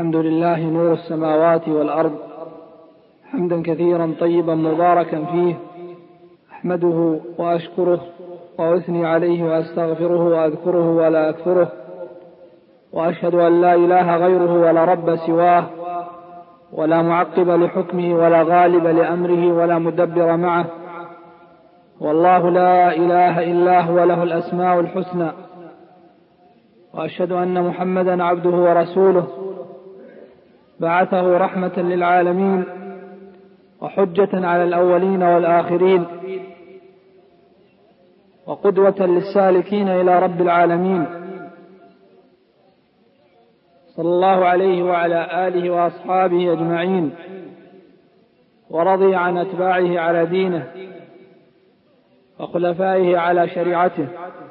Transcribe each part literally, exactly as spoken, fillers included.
الحمد لله نور السماوات والأرض، حمدا كثيرا طيبا مباركا فيه، أحمده وأشكره وأثني عليه وأستغفره وأذكره ولا أكفره، وأشهد أن لا إله غيره ولا رب سواه، ولا معقب لحكمه ولا غالب لأمره ولا مدبر معه، والله لا إله إلا هو له الأسماء الحسنى. وأشهد أن محمدا عبده ورسوله، بعثه رحمة للعالمين وحجة على الأولين والآخرين، وقدوة للسالكين إلى رب العالمين، صلى الله عليه وعلى آله وأصحابه أجمعين، ورضي عن أتباعه على دينه وخلفائه على شريعته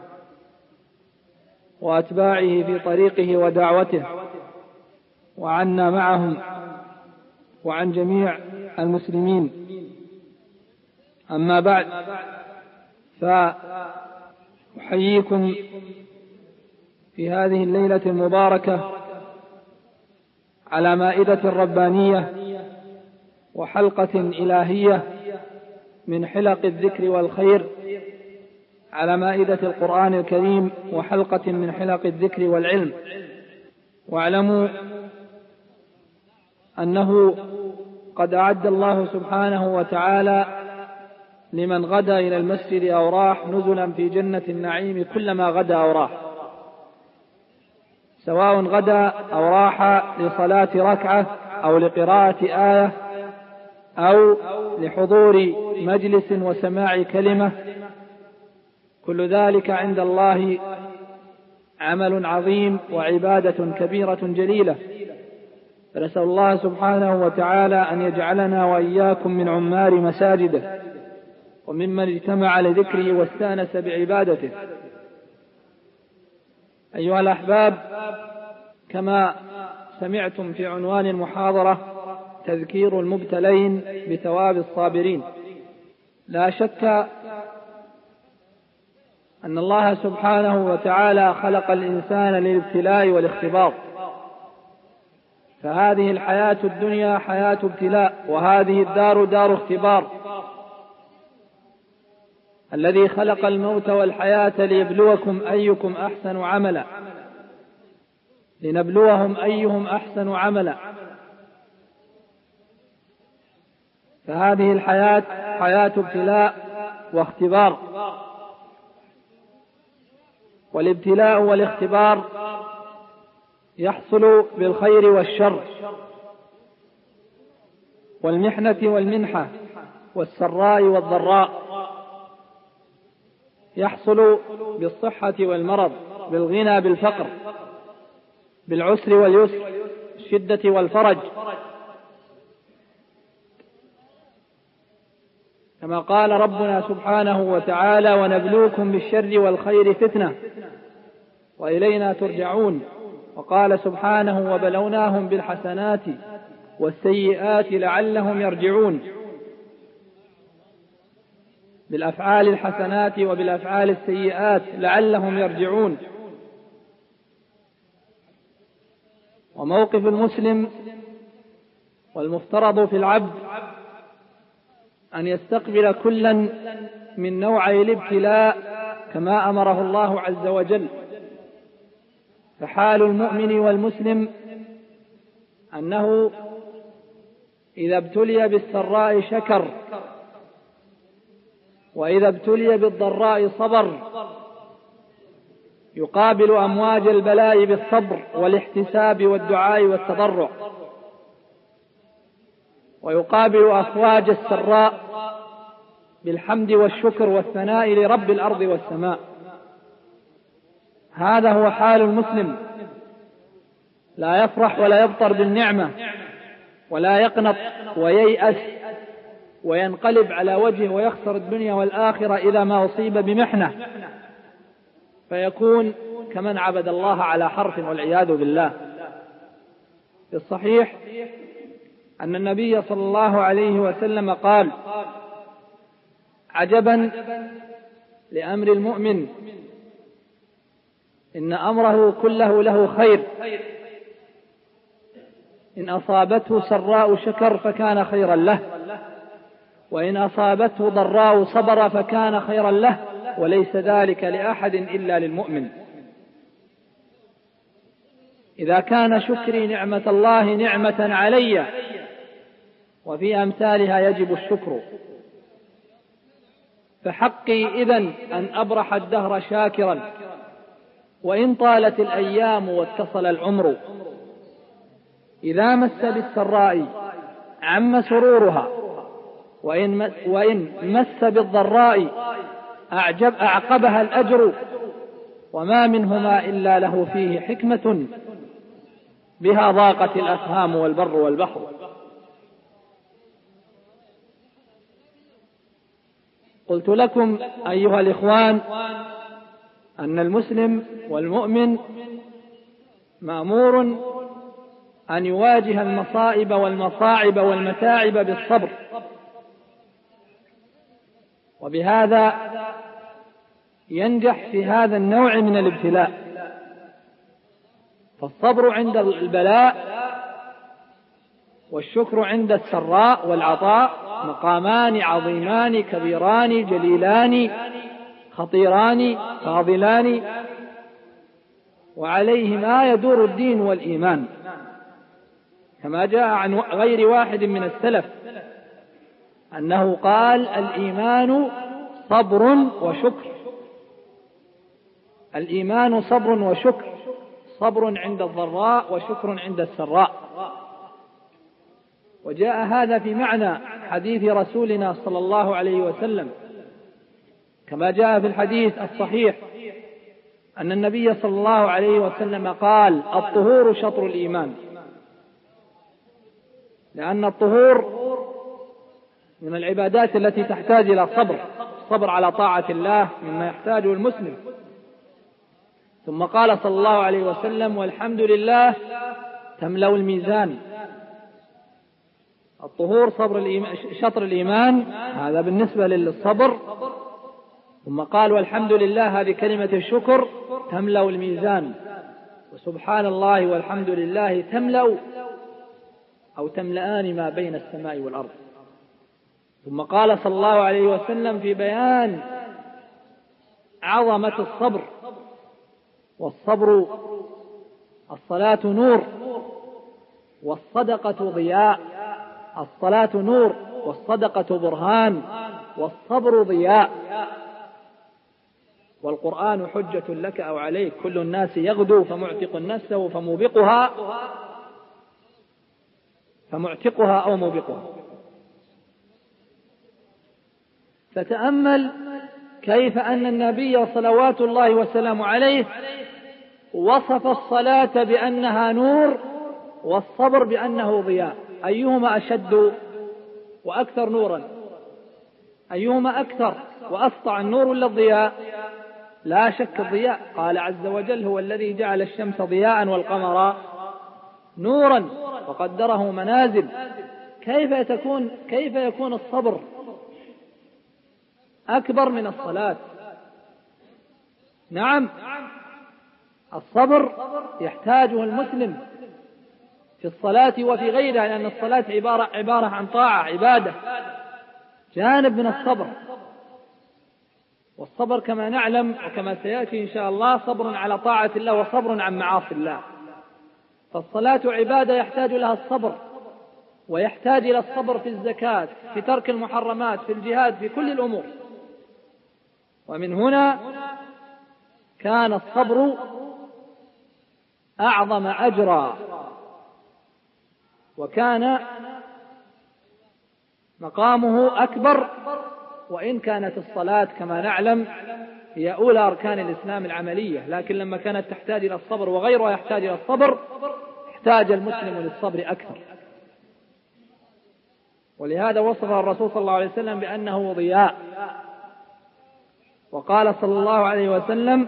وأتباعه في طريقه ودعوته، وعنا معهم وعن جميع المسلمين. أما بعد، فأحييكم في هذه الليلة المباركة على مائدة ربانية وحلقة إلهية من حلق الذكر والخير، على مائدة القرآن الكريم وحلقة من حلق الذكر والعلم. واعلموا أنه قد أعد الله سبحانه وتعالى لمن غدا إلى المسجد أو راح نزلا في جنة النعيم كلما غدا أو راح، سواء غدا أو راح لصلاة ركعة أو لقراءة آية أو لحضور مجلس وسماع كلمة، كل ذلك عند الله عمل عظيم وعبادة كبيرة جليلة. فنسأل الله سبحانه وتعالى أن يجعلنا وإياكم من عمار مساجده وممن اجتمع لذكره واستأنس بعبادته. أيها الأحباب، كما سمعتم في عنوان المحاضرة تذكير المبتلين بثواب الصابرين، لا شك أن الله سبحانه وتعالى خلق الإنسان للابتلاء والاختبار، فهذه الحياة الدنيا حياة ابتلاء، وهذه الدار دار اختبار. الذي خلق الموت والحياة ليبلوكم أيكم أحسن عملا، لنبلوهم أيهم أحسن عملا. فهذه الحياة حياة ابتلاء واختبار، والابتلاء والاختبار يحصل بالخير والشر، والمحنة والمنحة، والسراء والضراء، يحصل بالصحة والمرض، بالغنى بالفقر، بالعسر واليسر، الشدة والفرج، كما قال ربنا سبحانه وتعالى: ونبلوكم بالشر والخير فتنة وإلينا ترجعون. وقال سبحانه: وبلوناهم بالحسنات والسيئات لعلهم يرجعون، بالأفعال الحسنات وبالأفعال السيئات لعلهم يرجعون. وموقف المسلم والمفترض في العبد أن يستقبل كلا من نوعي الابتلاء كما أمره الله عز وجل. فحال المؤمن والمسلم أنه إذا ابتلي بالسراء شكر، وإذا ابتلي بالضراء صبر، يقابل أمواج البلاء بالصبر والاحتساب والدعاء والتضرع، ويقابل أفواج السراء بالحمد والشكر والثناء لرب الأرض والسماء. هذا هو حال المسلم، لا يفرح ولا يبطر بالنعمة، ولا يقنط وييأس وينقلب على وجهه ويخسر الدنيا والآخرة إذا ما أصيب بمحنة، فيكون كمن عبد الله على حرف والعياذ بالله. في الصحيح أن النبي صلى الله عليه وسلم قال: عجبا لأمر المؤمن، إن أمره كله له خير، إن أصابته سراء شكر فكان خيرا له، وإن أصابته ضراء صبر فكان خيرا له، وليس ذلك لأحد إلا للمؤمن. إذا كان شكري نعمة الله نعمة علي، وفي أمثالها يجب الشكر، فحقي إذن أن أبرح الدهر شاكرا، وإن طالت الأيام واتصل العمر. إذا مس بالسراء عم سرورها، وإن, وإن مس بالضراء أعجب أعقبها الأجر، وما منهما إلا له فيه حكمة بها ضاقت الأفهام والبر والبحر. قلت لكم أيها الإخوان أن المسلم والمؤمن مأمور أن يواجه المصائب والمصاعب والمتاعب بالصبر، وبهذا ينجح في هذا النوع من الابتلاء. فالصبر عند البلاء والشكر عند السراء والعطاء مقامان عظيمان كبيران جليلان خطيران فاضلان، وعليهما يدور الدين والإيمان، كما جاء عن غير واحد من السلف أنه قال: الإيمان صبر وشكر. الإيمان صبر وشكر، صبر عند الضراء وشكر عند السراء. وجاء هذا في معنى حديث رسولنا صلى الله عليه وسلم، كما جاء في الحديث الصحيح أن النبي صلى الله عليه وسلم قال: الطهور شطر الإيمان. لأن الطهور من العبادات التي تحتاج إلى صبر، الصبر على طاعة الله مما يحتاجه المسلم. ثم قال صلى الله عليه وسلم: والحمد لله تملأ الميزان. الطهور صبر الإيمان شطر الإيمان، هذا بالنسبة للصبر. ثم قال: والحمد لله، هذه كلمة الشكر، تملأ الميزان. وسبحان الله والحمد لله تملأ أو تملأان ما بين السماء والأرض. ثم قال صلى الله عليه وسلم في بيان عظمة الصبر: والصبر الصلاة نور والصدقة ضياء. الصلاة نور والصدقة برهان والصبر ضياء. والقرآن حجة لك أو عليك، كل الناس يغدو فمعتق نفسه فموبقها فمعتقها أو موبقها. فتأمل كيف أن النبي صلوات الله وسلامه عليه وصف الصلاة بأنها نور والصبر بأنه ضياء. أيهما أشد وأكثر نورا؟ أيهما أكثر وأسطع، النور ولا الضياء؟ لا شك الضياء. قال عز وجل: هو الذي جعل الشمس ضياء والقمر نورا وقدره منازل. كيف تكون كيف يكون الصبر أكبر من الصلاة؟ نعم، الصبر يحتاجه المسلم في الصلاة وفي غيرها، لأن الصلاة عبارة, عبارة عن طاعة، عبادة، جانب من الصبر. والصبر كما نعلم وكما سيأتي إن شاء الله صبر على طاعة الله وصبر عن معاصي الله. فالصلاة عبادة يحتاج لها الصبر، ويحتاج إلى الصبر في الزكاة، في ترك المحرمات، في الجهاد، في كل الأمور. ومن هنا كان الصبر أعظم أجرا، وكان مقامه أكبر، وإن كانت الصلاة كما نعلم هي أولى أركان الإسلام العملية، لكن لما كانت تحتاج إلى الصبر وغيرها يحتاج إلى الصبر، احتاج المسلم للصبر أكثر. ولهذا وصفه الرسول صلى الله عليه وسلم بأنه ضياء. وقال صلى الله عليه وسلم: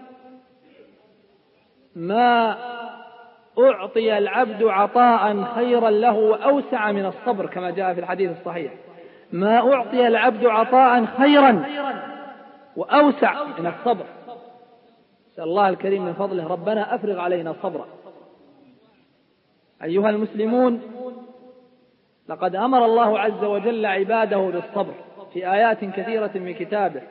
ما أعطي العبد عطاء خيرا له وأوسع من الصبر، كما جاء في الحديث الصحيح: ما أعطي العبد عطاء خيرا وأوسع من الصبر. نسأل الله الكريم من فضله: ربنا أفرغ علينا صبرا. أيها المسلمون، لقد أمر الله عز وجل عباده بالصبر في آيات كثيرة من كتابه،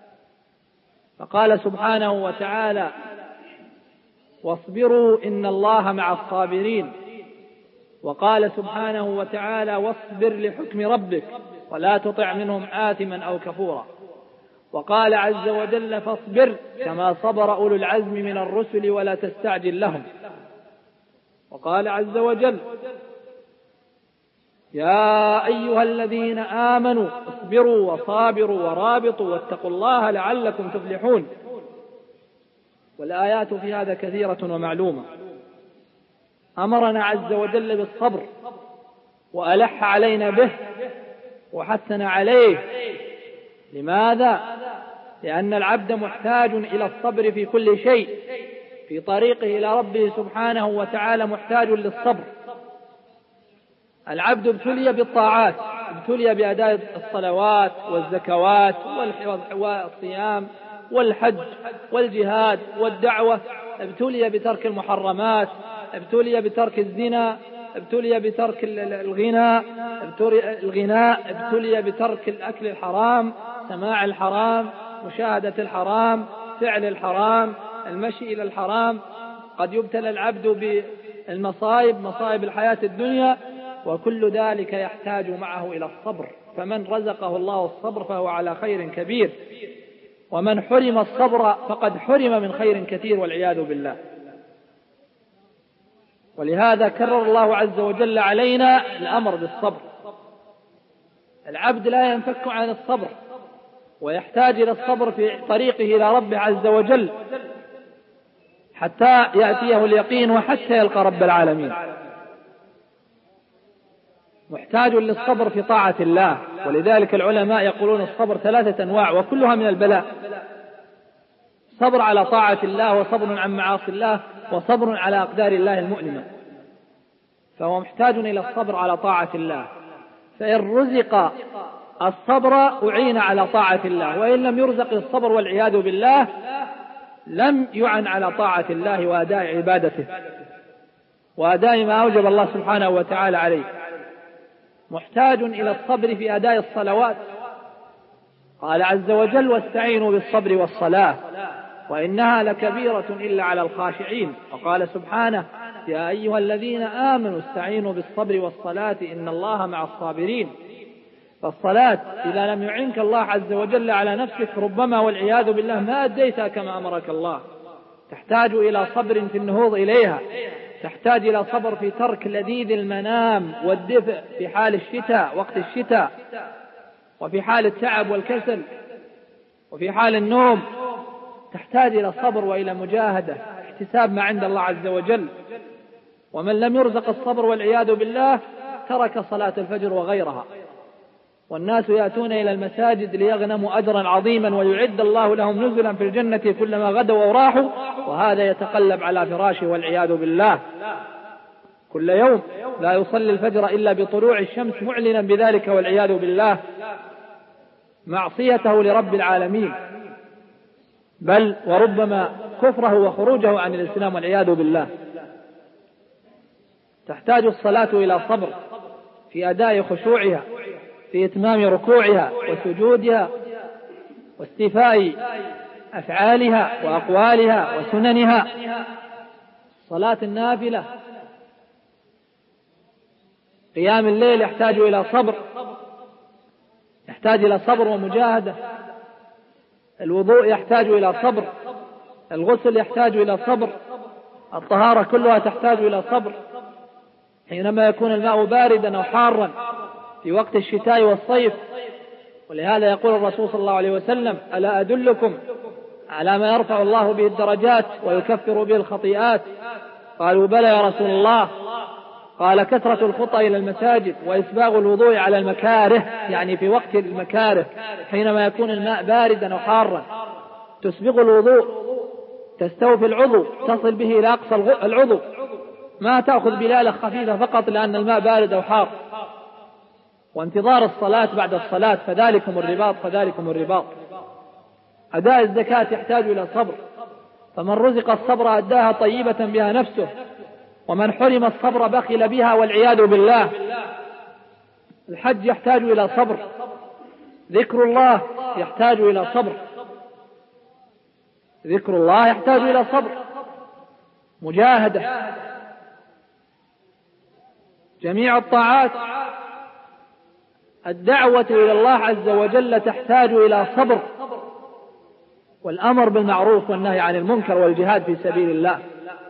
فقال سبحانه وتعالى: واصبروا إن الله مع الصابرين. وقال سبحانه وتعالى: واصبر لحكم ربك ولا تطع منهم آثما أو كفورا. وقال عز وجل: فاصبر كما صبر أولو العزم من الرسل ولا تستعجل لهم. وقال عز وجل: يا أيها الذين آمنوا اصبروا وصابروا ورابطوا واتقوا الله لعلكم تفلحون. والآيات في هذا كثيرة ومعلومة. أمرنا عز وجل بالصبر وألح علينا به وحثنا عليه. لماذا؟ لأن العبد محتاج إلى الصبر في كل شيء، في طريقه إلى ربه سبحانه وتعالى محتاج للصبر. العبد ابتلي بالطاعات، ابتلي بأداء الصلوات والزكوات والصيام والحج والجهاد والدعوة، ابتلي بترك المحرمات، ابتلي بترك الزنا، ابتلي بترك الغناء، الغناء ابتلي بترك الأكل الحرام، سماع الحرام، مشاهدة الحرام، فعل الحرام، المشي إلى الحرام. قد يبتلى العبد بالمصائب، مصائب الحياة الدنيا، وكل ذلك يحتاج معه إلى الصبر. فمن رزقه الله الصبر فهو على خير كبير، ومن حرم الصبر فقد حرم من خير كثير والعياذ بالله. ولهذا كرر الله عز وجل علينا الأمر بالصبر. العبد لا ينفك عن الصبر ويحتاج إلى الصبر في طريقه إلى ربه عز وجل حتى يأتيه اليقين وحتى يلقى رب العالمين. محتاج للصبر في طاعة الله، ولذلك العلماء يقولون الصبر ثلاثة أنواع وكلها من البلاء: صبر على طاعة الله، وصبر عن معاصي الله، وصبر على أقدار الله المؤلمة. فهو محتاج إلى الصبر على طاعة الله، فإن رزق الصبر أعين على طاعة الله، وإن لم يرزق الصبر والعياذ بالله لم يعن على طاعة الله وأداء عبادته وأداء ما أوجب الله سبحانه وتعالى عليه. محتاج إلى الصبر في أداء الصلوات. قال عز وجل: واستعينوا بالصبر والصلاة وإنها لكبيرة إلا على الخاشعين. وقال سبحانه: يا أيها الذين آمنوا استعينوا بالصبر والصلاة إن الله مع الصابرين. فالصلاة إذا لم يعنك الله عز وجل على نفسك ربما والعياذ بالله ما أديتها كما أمرك الله. تحتاج إلى صبر في النهوض إليها، تحتاج إلى صبر في ترك لذيذ المنام والدفء في حال الشتاء، وقت الشتاء، وفي حال التعب والكسل، وفي حال النوم. تحتاج إلى الصبر وإلى مجاهدة، احتساب ما عند الله عز وجل. ومن لم يرزق الصبر والعياذ بالله ترك صلاة الفجر وغيرها. والناس يأتون إلى المساجد ليغنموا أجرا عظيما ويعد الله لهم نزلا في الجنة كلما غدوا وراحوا، وهذا يتقلب على فراشه والعياذ بالله كل يوم، لا يصلي الفجر إلا بطلوع الشمس معلنا بذلك والعياذ بالله معصيته لرب العالمين، بل وربما كفره وخروجه عن الإسلام والعياذ بالله. تحتاج الصلاة إلى صبر في أداء خشوعها، في إتمام ركوعها وسجودها واستيفاء أفعالها وأقوالها وسننها. صلاة النافلة، قيام الليل يحتاج إلى صبر، يحتاج إلى صبر ومجاهدة. الوضوء يحتاج إلى صبر، الغسل يحتاج إلى صبر، الطهارة كلها تحتاج إلى صبر. حينما يكون الماء باردا أو حارا في وقت الشتاء والصيف. ولهذا يقول الرسول صلى الله عليه وسلم: ألا أدلكم على ما يرفع الله به الدرجات ويكفر به الخطيئات؟ قالوا: بلى يا رسول الله. قال: كثرة الخطى إلى المساجد وإسباغ الوضوء على المكاره، يعني في وقت المكاره حينما يكون الماء باردا أو حارا تسبغ الوضوء، تستوفي العضو، تصل به إلى أقصى العضو، ما تأخذ بلالة خفيفة فقط لأن الماء بارد أو حار. وانتظار الصلاة بعد الصلاة، فذلكم الرباط فذلكم الرباط. أداء الزكاة يحتاج إلى صبر، فمن رزق الصبر أداها طيبة بها نفسه، ومن حرم الصبر بخل بها والعياذ بالله. الحج يحتاج إلى صبر، ذكر الله يحتاج إلى صبر، ذكر الله يحتاج إلى صبر، مجاهدة. جميع الطاعات، الدعوة إلى الله عز وجل تحتاج إلى صبر، والأمر بالمعروف والنهي عن المنكر والجهاد في سبيل الله.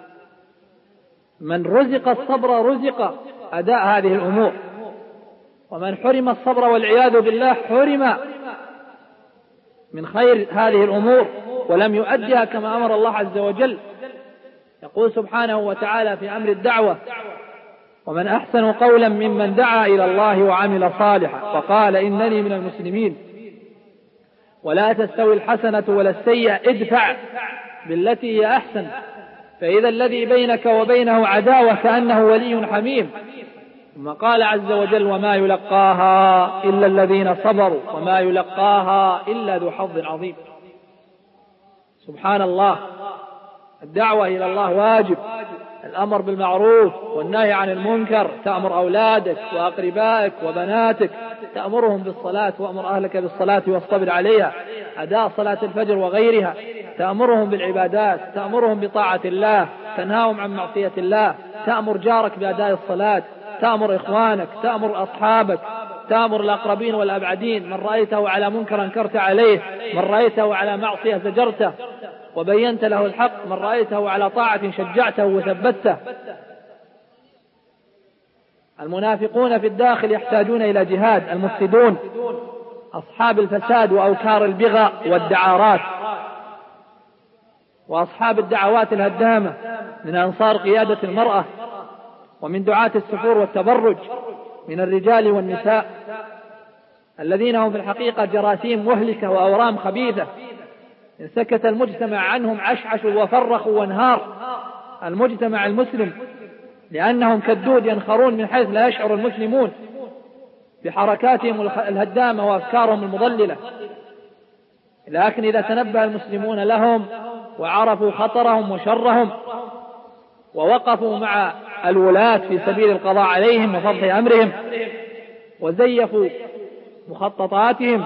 من رزق الصبر رزق أداء هذه الأمور، ومن حرم الصبر والعياذ بالله حرم من خير هذه الأمور ولم يؤدها كما أمر الله عز وجل. يقول سبحانه وتعالى في أمر الدعوة: ومن أحسن قولا ممن دعا إلى الله وعمل صالحا وقال إنني من المسلمين. ولا تستوي الحسنة ولا السيئة ادفع بالتي هي أحسن فإذا الذي بينك وبينه عداوة كأنه ولي حميم. ثم قال عز وجل: وما يلقاها إلا الذين صبروا وما يلقاها إلا ذو حظ عظيم. سبحان الله، الدعوة إلى الله واجب، الأمر بالمعروف والنهي عن المنكر. تأمر أولادك وأقربائك وبناتك، تأمرهم بالصلاة وأمر أهلك بالصلاة واصطبر عليها، أداء صلاة الفجر وغيرها. تأمرهم بالعبادات، تأمرهم بطاعة الله، تنهاهم عن معصية الله، تأمر جارك بأداء الصلاة، تأمر إخوانك، تأمر أصحابك، تأمر الأقربين والأبعدين. من رأيته على منكر أنكرت عليه، من رأيته على معصية زجرته وبينت له الحق، من رأيته على طاعة شجعته وثبته. المنافقون في الداخل يحتاجون إلى جهاد، المفسدون أصحاب الفساد وأوكار البغى والدعارات وأصحاب الدعوات الهدامة من أنصار قيادة المرأة ومن دعاة السفور والتبرج من الرجال والنساء، الذين هم في الحقيقة جراثيم مهلكة وأورام خبيثة. إن سكت المجتمع عنهم عشعشوا وفرخوا وانهار المجتمع المسلم، لأنهم كالدود ينخرون من حيث لا يشعر المسلمون بحركاتهم الهدامة وأفكارهم المضللة. لكن إذا تنبه المسلمون لهم وعرفوا خطرهم وشرهم ووقفوا مع الولاة في سبيل القضاء عليهم وفضح أمرهم وزيفوا مخططاتهم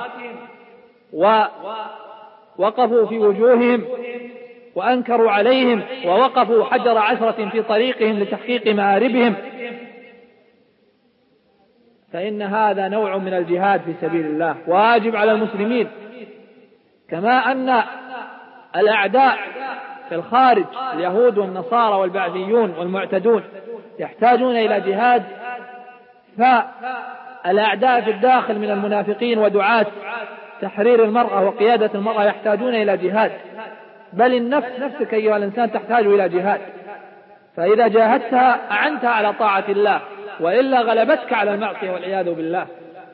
ووقفوا في وجوههم وأنكروا عليهم ووقفوا حجر عشرة في طريقهم لتحقيق مآربهم، فإن هذا نوع من الجهاد في سبيل الله واجب على المسلمين. كما أن الأعداء في الخارج اليهود والنصارى والبعثيون والمعتدون يحتاجون إلى جهاد، فالأعداء في الداخل من المنافقين ودعاة تحرير المرأة وقيادة المرأة يحتاجون إلى جهاد. بل النفس نفسك أيها الإنسان تحتاج إلى جهاد، فإذا جاهدتها أعنتها على طاعة الله، وإلا غلبتك على المعصية والعياذ بالله.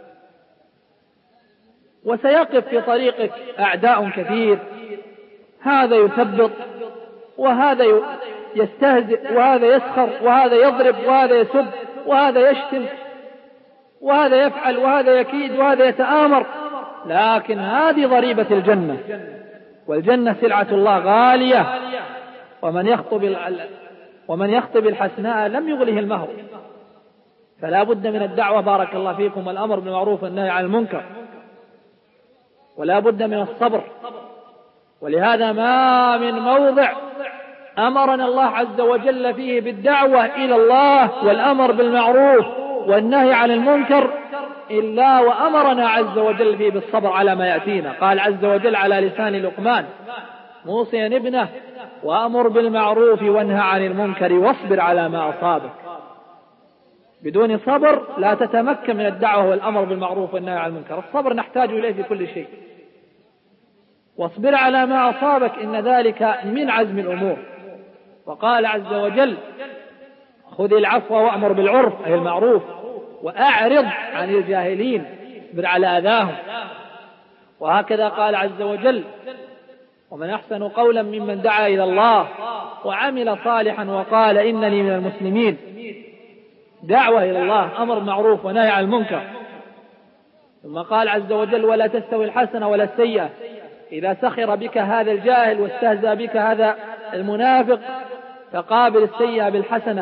وسيقف في طريقك أعداء كثير، هذا يثبط وهذا يستهزئ وهذا يسخر وهذا يضرب وهذا يسب وهذا يشتم وهذا يفعل وهذا يكيد وهذا يتآمر، لكن هذه ضريبة الجنة، والجنة سلعة الله غالية، ومن يخطب ومن يخطب الحسناء لم يغله المهر. فلا بد من الدعوة بارك الله فيكم، والأمر بالمعروف والنهي عن المنكر، ولا بد من الصبر. ولهذا ما من موضع أمرنا الله عز وجل فيه بالدعوة إلى الله والأمر بالمعروف والنهي عن المنكر إلا وأمرنا عز وجل فيه بالصبر على ما يأتينا. قال عز وجل على لسان لقمان موصيا ابنه: وأمر بالمعروف وانهى عن المنكر واصبر على ما أصابك. بدون صبر لا تتمكن من الدعوة والأمر بالمعروف والنهي عن المنكر. الصبر نحتاج إليه في كل شيء. واصبر على ما أصابك إن ذلك من عزم الأمور. وقال عز وجل: خذ العفو وأمر بالعرف أي المعروف وأعرض عن الجاهلين، اصبر على أذاهم. وهكذا قال عز وجل: ومن أحسن قولا ممن دعا إلى الله وعمل صالحا وقال إنني من المسلمين. دعوة إلى الله، أمر معروف ونهي عن المنكر. ثم قال عز وجل: ولا تستوي الحسنة ولا السيئة. إذا سخر بك هذا الجاهل واستهزأ بك هذا المنافق فقابل السيئة بالحسنة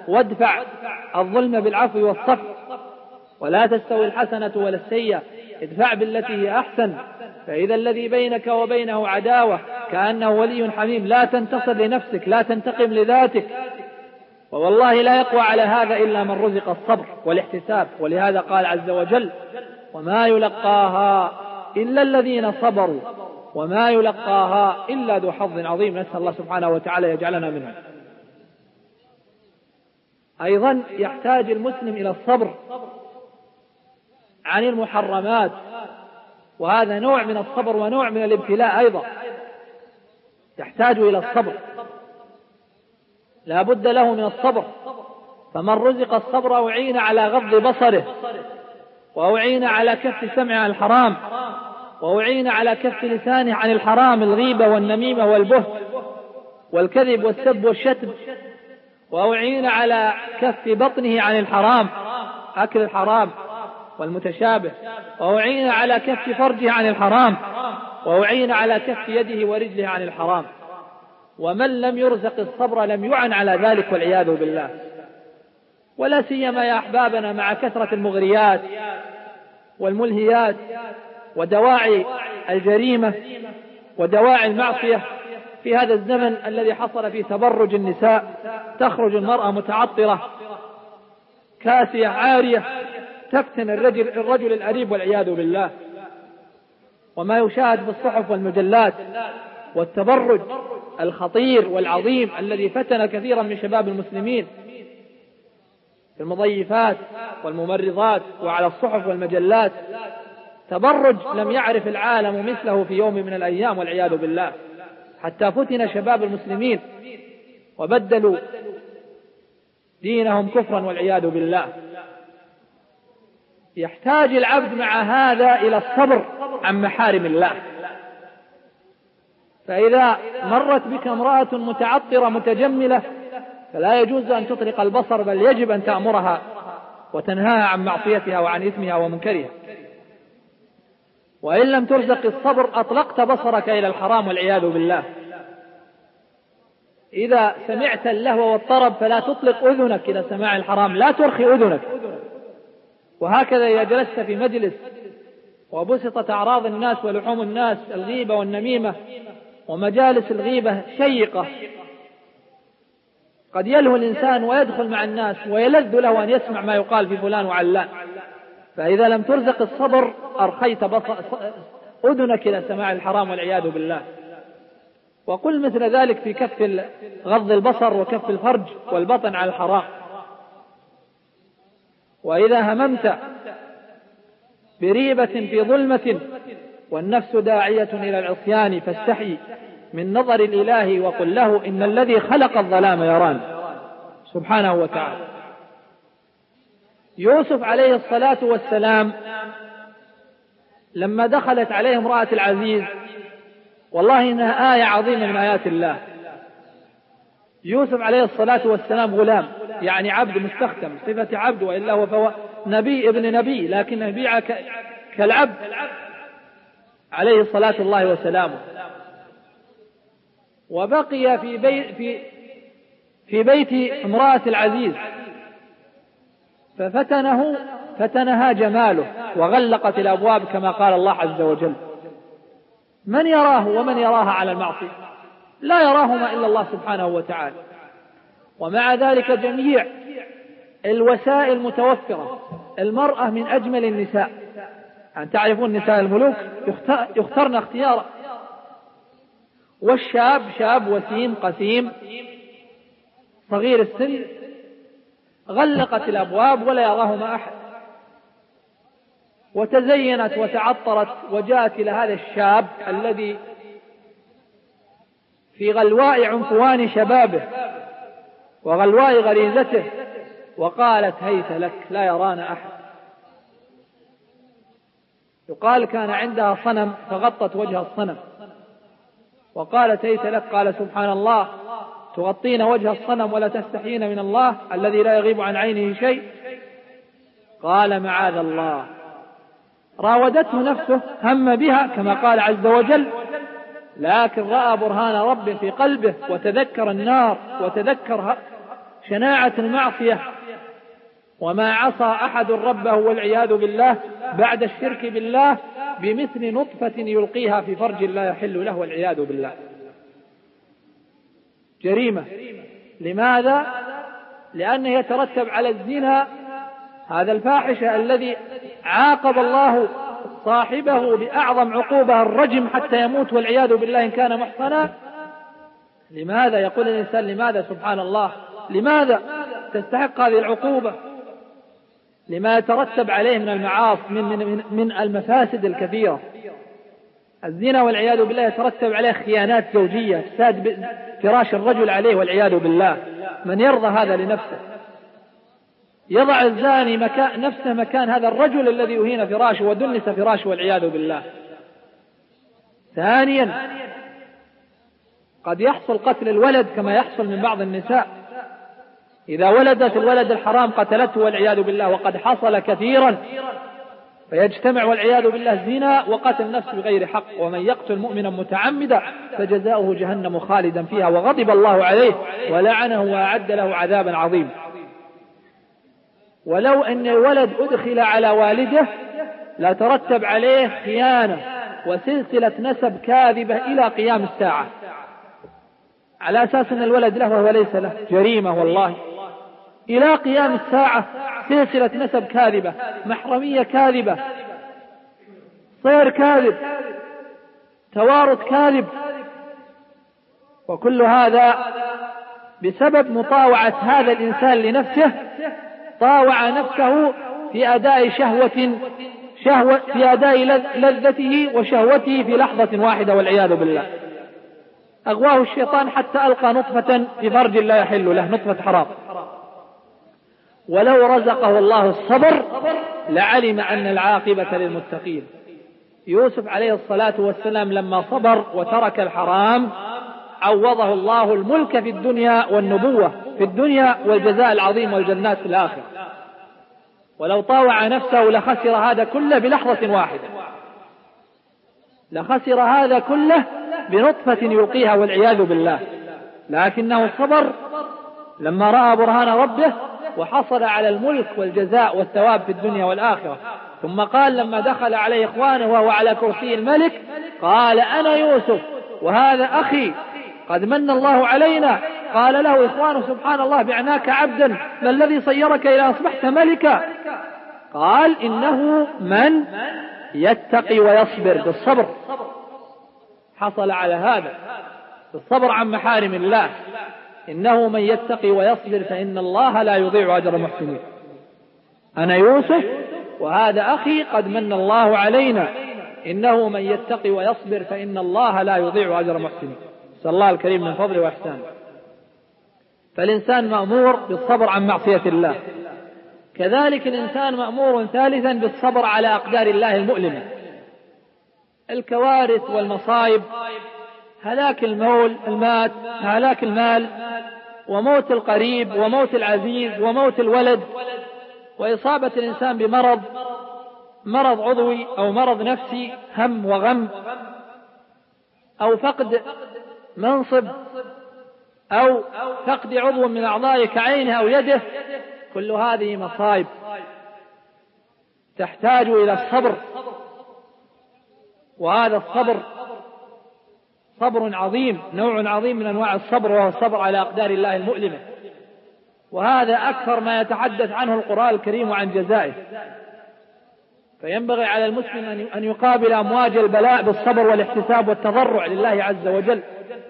وادفع الظلم بالعفو والصفح، ولا تستوي الحسنة ولا السيئة، ادفع بالتي هي أحسن، فإذا الذي بينك وبينه عداوة كأنه ولي حميم. لا تنتصر لنفسك، لا تنتقم لذاتك، ووالله لا يقوى على هذا إلا من رزق الصبر والاحتساب. ولهذا قال عز وجل: وما يلقاها إلا الذين صبروا وما يلقاها إلا ذو حظ عظيم. نسأل الله سبحانه وتعالى يجعلنا منهم. أيضا يحتاج المسلم إلى الصبر عن المحرمات، وهذا نوع من الصبر ونوع من الابتلاء أيضا، يحتاج إلى الصبر، لا بد له من الصبر. فمن رزق الصبر أعين على غض بصره، وأعين على كف سمعه عن الحرام، وأعين على كف لسانه عن الحرام، الغيبة والنميمة والبهت والكذب والسب والشتم، وأعين على كف بطنه عن الحرام، أكل الحرام والمتشابه، وأعين على كف فرجه عن الحرام، وأعين على كف يده ورجله عن الحرام. ومن لم يرزق الصبر لم يعن على ذلك والعياذ بالله. ولا سيما يا أحبابنا مع كثرة المغريات والملهيات ودواعي الجريمة ودواعي المعصية في هذا الزمن الذي حصل فيه تبرج النساء. تخرج المرأة متعطرة كاسية عارية تفتن الرجل, الرجل الأريب والعياذ بالله. وما يشاهد في الصحف والمجلات والتبرج الخطير والعظيم الذي فتن كثيرا من شباب المسلمين في المضيفات والممرضات وعلى الصحف والمجلات، تبرج لم يعرف العالم مثله في يوم من الأيام والعياذ بالله، حتى فتن شباب المسلمين وبدلوا دينهم كفرا والعياذ بالله. يحتاج العبد مع هذا إلى الصبر عن محارم الله. فإذا مرت بك امرأة متعطرة متجملة فلا يجوز أن تطلق البصر، بل يجب أن تأمرها وتنهاها عن معصيتها وعن إثمها ومنكرها. وإن لم ترزق الصبر أطلقت بصرك إلى الحرام والعياذ بالله. إذا سمعت اللهو والطرب فلا تطلق أذنك إلى سماع الحرام، لا ترخي أذنك. وهكذا إذا جلست في مجلس وبسطت أعراض الناس ولحوم الناس، الغيبة والنميمة ومجالس الغيبة شيقة، قد يلهو الإنسان ويدخل مع الناس ويلذ له أن يسمع ما يقال في فلان وعلان. فإذا لم ترزق الصبر أرخيت أذنك إلى سماع الحرام والعياذ بالله. وقل مثل ذلك في كف غض البصر وكف الفرج والبطن على الحرام. وإذا هممت بريبة في ظلمة والنفس داعية إلى العصيان فاستحي من نظر الإله وقل له إن الذي خلق الظلام يران سبحانه وتعالى. يوسف عليه الصلاة والسلام لما دخلت عليه امرأة العزيز، والله إنها آية عظيمة من آيات الله. يوسف عليه الصلاة والسلام غلام، يعني عبد مستخدم، صفة عبد، وإلا هو فهو نبي ابن نبي، لكن نبيع كالعبد عليه الصلاة الله وسلامه. وبقي في بيت, في, في بيت امرأة العزيز ففتنه فتنها جماله وغلقت الأبواب كما قال الله عز وجل. من يراه ومن يراها على المعصية؟ لا يراهما إلا الله سبحانه وتعالى. ومع ذلك جميع الوسائل متوفرة. المرأة من أجمل النساء، أن تعرفون نساء الملوك يختارن اختيارا. والشاب شاب وسيم قسيم صغير السن، غلقت الأبواب ولا يراهما أحد، وتزينت وتعطرت وجاءت إلى هذا الشاب الذي في غلواء عنفوان شبابه وغلواء غريزته، وقالت هيت لك لا يرانا أحد. يقال كان عندها صنم فغطت وجه الصنم، وقالت هيت لك، قال سبحان الله تغطين وجه الصنم ولا تستحيين من الله الذي لا يغيب عن عينه شيء؟ قال معاذ الله. راودته نفسه، هم بها كما قال عز وجل، لكن رأى برهان ربه في قلبه وتذكر النار وتذكر شناعة المعصية، وما عصى أحد ربه والعياذ بالله بعد الشرك بالله بمثل نطفة يلقيها في فرج لا يحل له والعياذ بالله. جريمة. لماذا؟ لأنه يترتب على الزنا هذا الفاحشة الذي عاقب الله صاحبه بأعظم عقوبة الرجم حتى يموت والعياذ بالله إن كان محصنا. لماذا؟ يقول الإنسان لماذا؟ سبحان الله، لماذا تستحق هذه العقوبة؟ لما يترتب عليه من المعاصي، من, من, من المفاسد الكثيرة. الزنا والعياذ بالله يترتب عليه خيانات زوجية، افساد فراش الرجل عليه والعياذ بالله. من يرضى هذا لنفسه؟ يضع الزاني مكان نفسه مكان هذا الرجل الذي يهين فراشه ودنس فراشه والعياذ بالله. ثانيا، قد يحصل قتل الولد كما يحصل من بعض النساء، إذا ولدت الولد الحرام قتلته والعياذ بالله، وقد حصل كثيرا. فيجتمع والعياذ بالله زنا وقتل نفس بغير حق. ومن يقتل مؤمنا متعمدا فجزاؤه جهنم خالدا فيها وغضب الله عليه ولعنه وأعد له عذابا عظيما. ولو أن الولد أدخل على والده لا ترتب عليه خيانة وسلسلة نسب كاذبة إلى قيام الساعة، على أساس أن الولد له وهو ليس له. جريمة والله، إلى قيام الساعة سلسلة نسب كاذبة، محرمية كاذبة، صير كاذب، توارث كاذب، وكل هذا بسبب مطاوعة هذا الإنسان لنفسه. طاوع نفسه في أداء شهوة شهوة في أداء لذته وشهوته في لحظة واحدة والعياذ بالله. أغواه الشيطان حتى ألقى نطفة في فرج لا يحل له، نطفة حرام. ولو رزقه الله الصبر لعلم أن العاقبة للمتقين. يوسف عليه الصلاة والسلام لما صبر وترك الحرام عوضه الله الملك في الدنيا والنبوة في الدنيا والجزاء العظيم والجنات في الآخرة. ولو طاوع نفسه لخسر هذا كله بلحظة واحدة، لخسر هذا كله بنطفة يلقيها والعياذ بالله. لكنه صبر لما رأى برهان ربه وحصل على الملك والجزاء والثواب في الدنيا والآخرة. ثم قال لما دخل عليه إخوانه وهو على كرسي الملك قال أنا يوسف وهذا أخي قد من الله علينا. قال له إخوانه سبحان الله بعناك عبدا، ما الذي صيرك إلى أصبحت ملكا؟ قال إنه من يتقي ويصبر. بالصبر حصل على هذا، بالصبر عن محارم الله. إنه من يتقي ويصبر فإن الله لا يضيع أجر المحسنين. أنا يوسف وهذا أخي قد من الله علينا، إنه من يتقي ويصبر فإن الله لا يضيع أجر المحسنين. نسأل الله الكريم من فضله وإحسانه. فالإنسان مأمور بالصبر عن معصية الله. كذلك الإنسان مأمور ثالثا بالصبر على أقدار الله المؤلمة، الكوارث والمصائب، هلاك المول المات هلاك المال وموت القريب وموت العزيز وموت الولد، وإصابة الإنسان بمرض، مرض عضوي أو مرض نفسي، هم وغم، أو فقد منصب، أو فقد عضو من أعضائه كعينه أو يده. كل هذه مصائب تحتاج إلى الصبر، وهذا الصبر صبر عظيم، نوع عظيم من أنواع الصبر، وهو الصبر على أقدار الله المؤلمة. وهذا أكثر ما يتحدث عنه القرآن الكريم عن جزائه. فينبغي على المسلم أن يقابل أمواج البلاء بالصبر والاحتساب والتضرع لله عز وجل.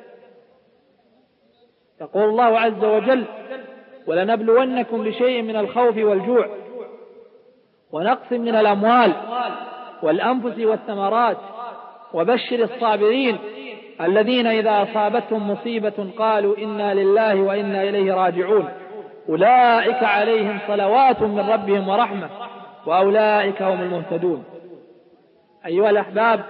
يقول الله عز وجل ولنبلونكم بشيء من الخوف والجوع ونقص من الأموال والأنفس والثمرات وبشر الصابرين الذين إذا أصابتهم مصيبة قالوا إنا لله وإنا إليه راجعون أولئك عليهم صلوات من ربهم ورحمة وأولئك هم المهتدون. أيها الأحباب،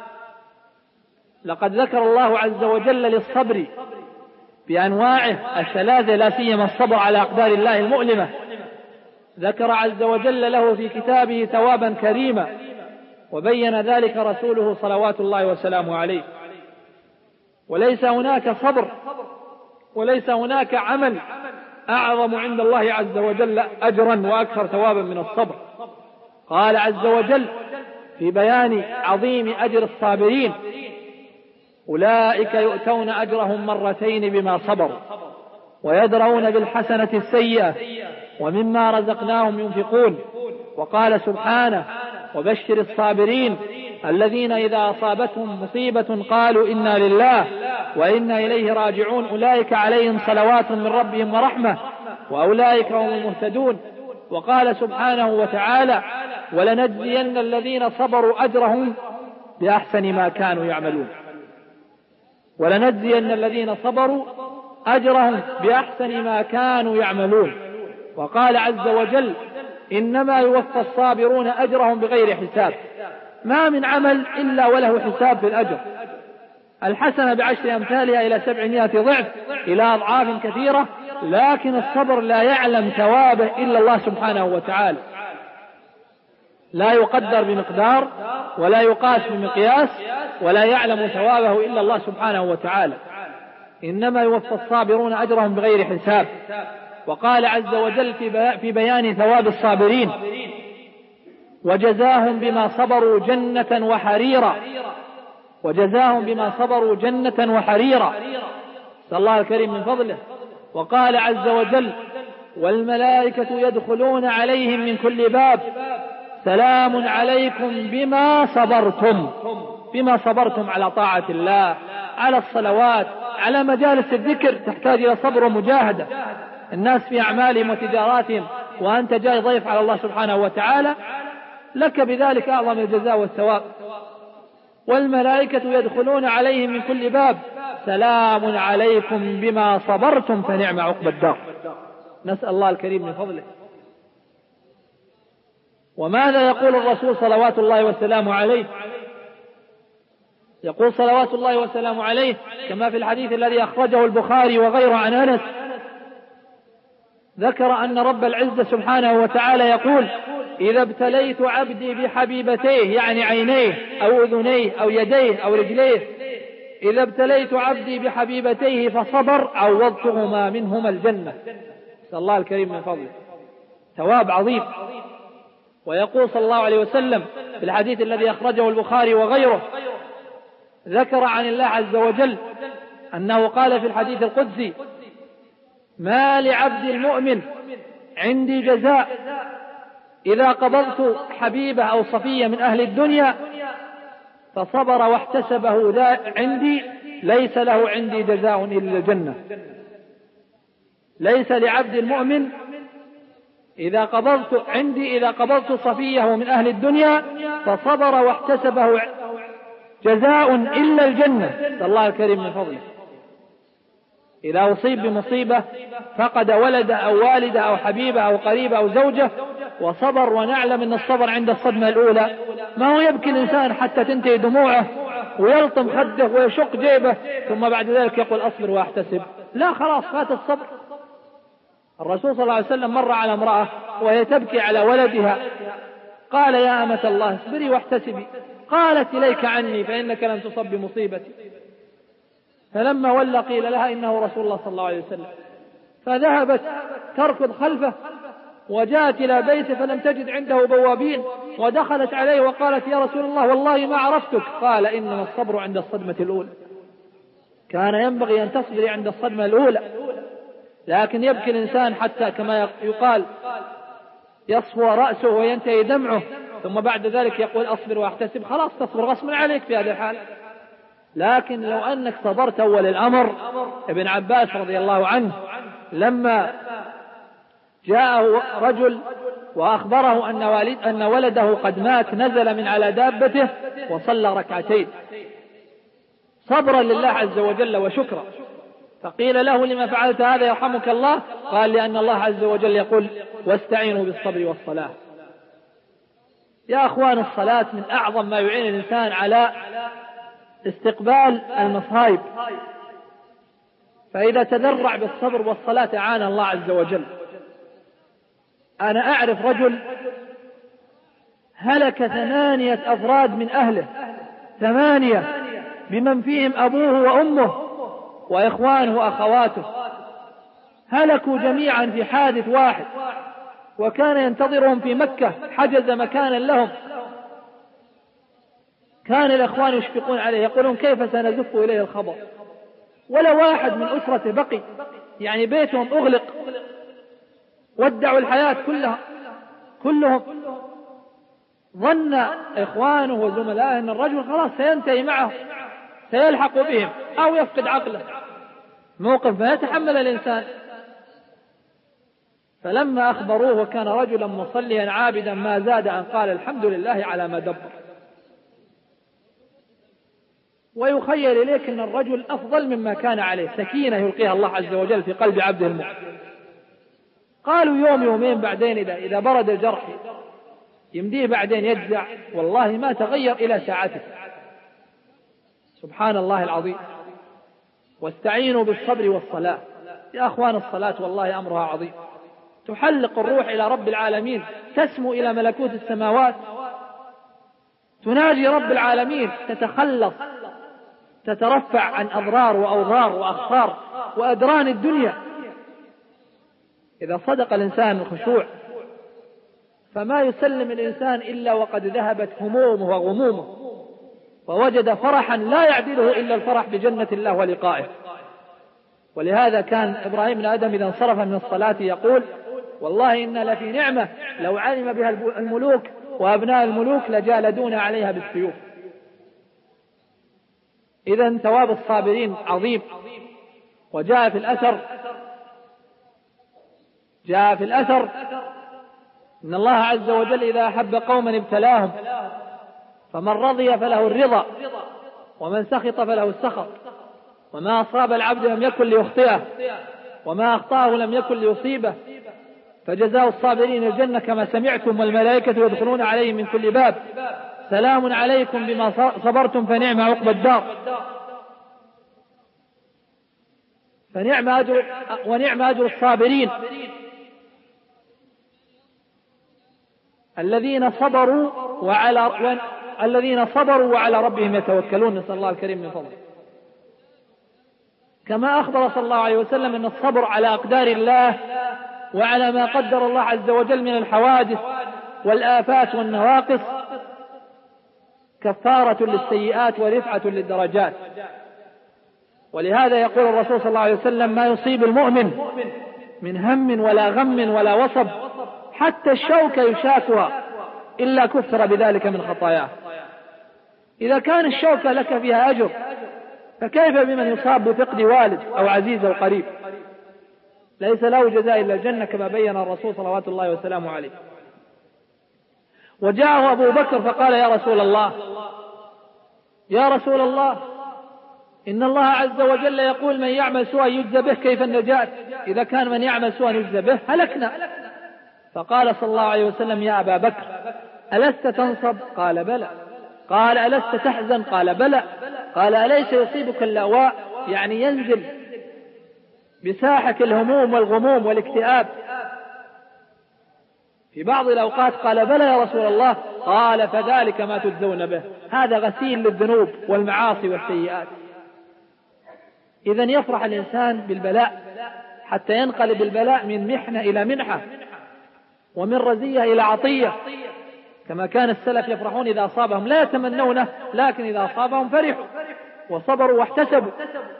لقد ذكر الله عز وجل للصبر بأنواعه الثلاثة، لا سيما الصبر على أقدار الله المؤلمة. ذكر عز وجل له في كتابه ثوابا كريما، وبين ذلك رسوله صلوات الله وسلامه عليه. وليس هناك صبر وليس هناك عمل أعظم عند الله عز وجل أجرا وأكثر ثوابا من الصبر. قال عز وجل في بيان عظيم أجر الصابرين: أولئك يؤتون أجرهم مرتين بما صبروا ويدرؤون بالحسنة السيئة ومما رزقناهم ينفقون. وقال سبحانه: وبشر الصابرين الذين إذا أصابتهم مصيبة قالوا إنا لله وإنا إليه راجعون أولئك عليهم صلوات من ربهم ورحمة وأولئك هم المهتدون. وقال سبحانه وتعالى: ولنجزين الذين صبروا أجرهم بأحسن ما كانوا يعملون. ولنجزين الذين صبروا أجرهم بأحسن ما كانوا يعملون. وقال عز وجل: إنما يوفى الصابرون أجرهم بغير حساب. ما من عمل إلا وله حساب في الأجر. الحسنة بعشر أمثالها إلى سبعمائة ضعف إلى أضعاف كثيرة، لكن الصبر لا يعلم ثوابه إلا الله سبحانه وتعالى، لا يقدر بمقدار ولا يقاس بمقياس ولا يعلم ثوابه إلا الله سبحانه وتعالى. إنما يوفى الصابرون أجرهم بغير حساب. وقال عز وجل في بيان ثواب الصابرين: وجزاهم بما صبروا جنة وحريرا. وجزاهم بما صبروا جنة وحريرا، نسأل الله الكريم من فضله. وقال عز وجل: والملائكة يدخلون عليهم من كل باب سلام عليكم بما صبرتم. بما صبرتم على طاعة الله، على الصلوات، على مجالس الذكر تحتاج إلى صبر ومجاهدة. الناس في أعمالهم وتجاراتهم وأنت جاي ضيف على الله سبحانه وتعالى، لك بذلك أعظم الجزاء والثواب. والملائكة يدخلون عليهم من كل باب سلام عليكم بما صبرتم فنعم عقبى الدار. نسأل الله الكريم من فضله. وماذا يقول الرسول صلوات الله وسلامه عليه؟ يقول صلوات الله وسلامه عليه كما في الحديث الذي أخرجه البخاري وغيره عن أنس، ذكر أن رب العزة سبحانه وتعالى يقول: إذا ابتليت عبدي بحبيبتيه، يعني عينيه أو أذنيه أو يديه أو رجليه، إذا ابتليت عبدي بحبيبتيه فصبر عوضتهما منهما الجنة. نسأل الله الكريم من فضله. ثواب عظيم. ويقول صلى الله عليه وسلم في الحديث الذي أخرجه البخاري وغيره، ذكر عن الله عز وجل أنه قال في الحديث القدسي: ما لعبد المؤمن عندي جزاء إذا قبضت حبيبة أو صفية من أهل الدنيا فصبر واحتسبه عندي ليس له عندي جزاء إلا الجنة. ليس لعبد المؤمن إذا قبضت عندي إذا قبضت صفيه من أهل الدنيا فصبر واحتسبه جزاء إلا الجنة. نسأل الله الكريم من فضله. إذا أصيب بمصيبة فقد ولد أو والد أو حبيبة أو قريبة أو زوجة وصبر، ونعلم أن الصبر عند الصدمة الأولى ما هو يبكي الإنسان حتى تنتهي دموعه ويلطم خده ويشق جيبه ثم بعد ذلك يقول أصبر وأحتسب. لا، خلاص فات الصبر. الرسول صلى الله عليه وسلم مر على امرأة وهي تبكي على ولدها، قال: يا أمة الله اصبري واحتسبي. قالت: إليك عني فإنك لم تصب بمصيبتي. فلما ولى قيل لها إنه رسول الله صلى الله عليه وسلم، فذهبت تركض خلفه وجاءت إلى بيته فلم تجد عنده بوابين، ودخلت عليه وقالت: يا رسول الله والله ما عرفتك. قال: إنما الصبر عند الصدمة الأولى. كان ينبغي أن تصبري عند الصدمة الأولى، لكن يبكي الإنسان حتى كما يقال يصفو رأسه وينتهي دمعه ثم بعد ذلك يقول أصبر وأحتسب. خلاص تصبر غصبا عليك في هذا الحال. لكن لو أنك صبرت أول الأمر، ابن عباس رضي الله عنه لما جاءه رجل وأخبره أن, والد أن ولده قد مات نزل من على دابته وصلى ركعتين صبرا لله عز وجل وشكرا. فقيل له: لما فعلت هذا يرحمك الله؟ قال: لأن الله عز وجل يقول: واستعينوا بالصبر والصلاة. يا أخوان، الصلاة من أعظم ما يعين الإنسان على استقبال المصائب، فإذا تذرع بالصبر والصلاة أعان الله عز وجل. أنا أعرف رجل هلك ثمانية أفراد من أهله، ثمانية بمن فيهم أبوه وأمه وإخوانه وأخواته. هلكوا جميعا في حادث واحد، وكان ينتظرهم في مكة، حجز مكانا لهم. كان الإخوان يشفقون عليه، يقولون كيف سنزف إليه الخبر، ولا واحد من أسرته بقي، يعني بيتهم أغلق، ودعوا الحياة كلها كلهم. ظن إخوانه وزملائه أن الرجل خلاص سينتهي معه، سيلحق بهم أو يفقد عقله، موقف ما يتحمل الإنسان. فلما أخبروه وكان رجلا مصليا عابدا ما زاد أن قال الحمد لله على ما دبر. ويخيل إليك أن الرجل أفضل مما كان عليه، سكينة يلقيها الله عز وجل في قلب عبده المؤمن. قالوا يوم يومين بعدين إذا, إذا برد الجرح يمديه بعدين يجزع، والله ما تغير إلى ساعته. سبحان الله العظيم. واستعينوا بالصبر والصلاة. يا أخوان الصلاة والله أمرها عظيم، تحلق الروح إلى رب العالمين، تسمو إلى ملكوت السماوات، تناجي رب العالمين، تتخلص، تترفع عن أضرار وأوضار وأخطار وأدران الدنيا. إذا صدق الإنسان الخشوع فما يسلم الإنسان إلا وقد ذهبت همومه وغمومه، ووجد فرحا لا يعدله إلا الفرح بجنة الله ولقائه. ولهذا كان إبراهيم بن آدم إذا انصرف من الصلاة يقول والله إن لفي نعمة لو علم بها الملوك وأبناء الملوك لجالدون عليها بالسيوف. إذن ثواب الصابرين عظيم. وجاء في الأثر جاء في الأثر إن الله عز وجل إذا أحب قوما ابتلاهم، فمن رضي فله الرضا ومن سخط فله السخط، وما أصاب العبد لم يكن ليخطئه وما أخطأه لم يكن ليصيبه، فجزاء الصابرين الجنة كما سمعتم، والملائكة يدخلون عليهم من كل باب، سلام عليكم بما صبرتم فنعم عقبى الدار. فنعم أجر ونعم أجر الصابرين الذين صبروا وعلى الذين صبروا وعلى ربهم يتوكلون. نسأل الله الكريم من فضله. كما أخبر صلى الله عليه وسلم أن الصبر على أقدار الله وعلى ما قدر الله عز وجل من الحوادث والآفات والنواقص كفارة للسيئات ورفعة للدرجات. ولهذا يقول الرسول صلى الله عليه وسلم ما يصيب المؤمن من هم ولا غم ولا وصب حتى الشوكة يشاكها إلا كفر بذلك من خطاياه. إذا كان الشوكة لك فيها أجر فكيف بمن يصاب بفقد والد أو عزيز أو قريب؟ ليس له جزاء إلا الجنة كما بين الرسول صلوات الله وسلامه عليه. وجاءه أبو بكر فقال يا رسول الله يا رسول الله إن الله عز وجل يقول من يعمل سوءا يجزى به، كيف النجاة إذا كان من يعمل سوءا يجزى به؟ هلكنا. فقال صلى الله عليه وسلم يا أبا بكر ألست تنصب؟ قال بلى. قال ألست تحزن؟ قال بلى. قال أليس يصيبك اللأواء، يعني ينزل بساحك الهموم والغموم والاكتئاب في بعض الأوقات؟ قال بلى يا رسول الله. قال فذلك ما تجزون به، هذا غسيل للذنوب والمعاصي والسيئات. إذن يفرح الإنسان بالبلاء حتى ينقلب البلاء من محنة إلى منحة ومن رزية إلى عطية، كما كان السلف يفرحون إذا أصابهم، لا يتمنونه، لكن إذا أصابهم فرحوا وصبروا واحتسبوا.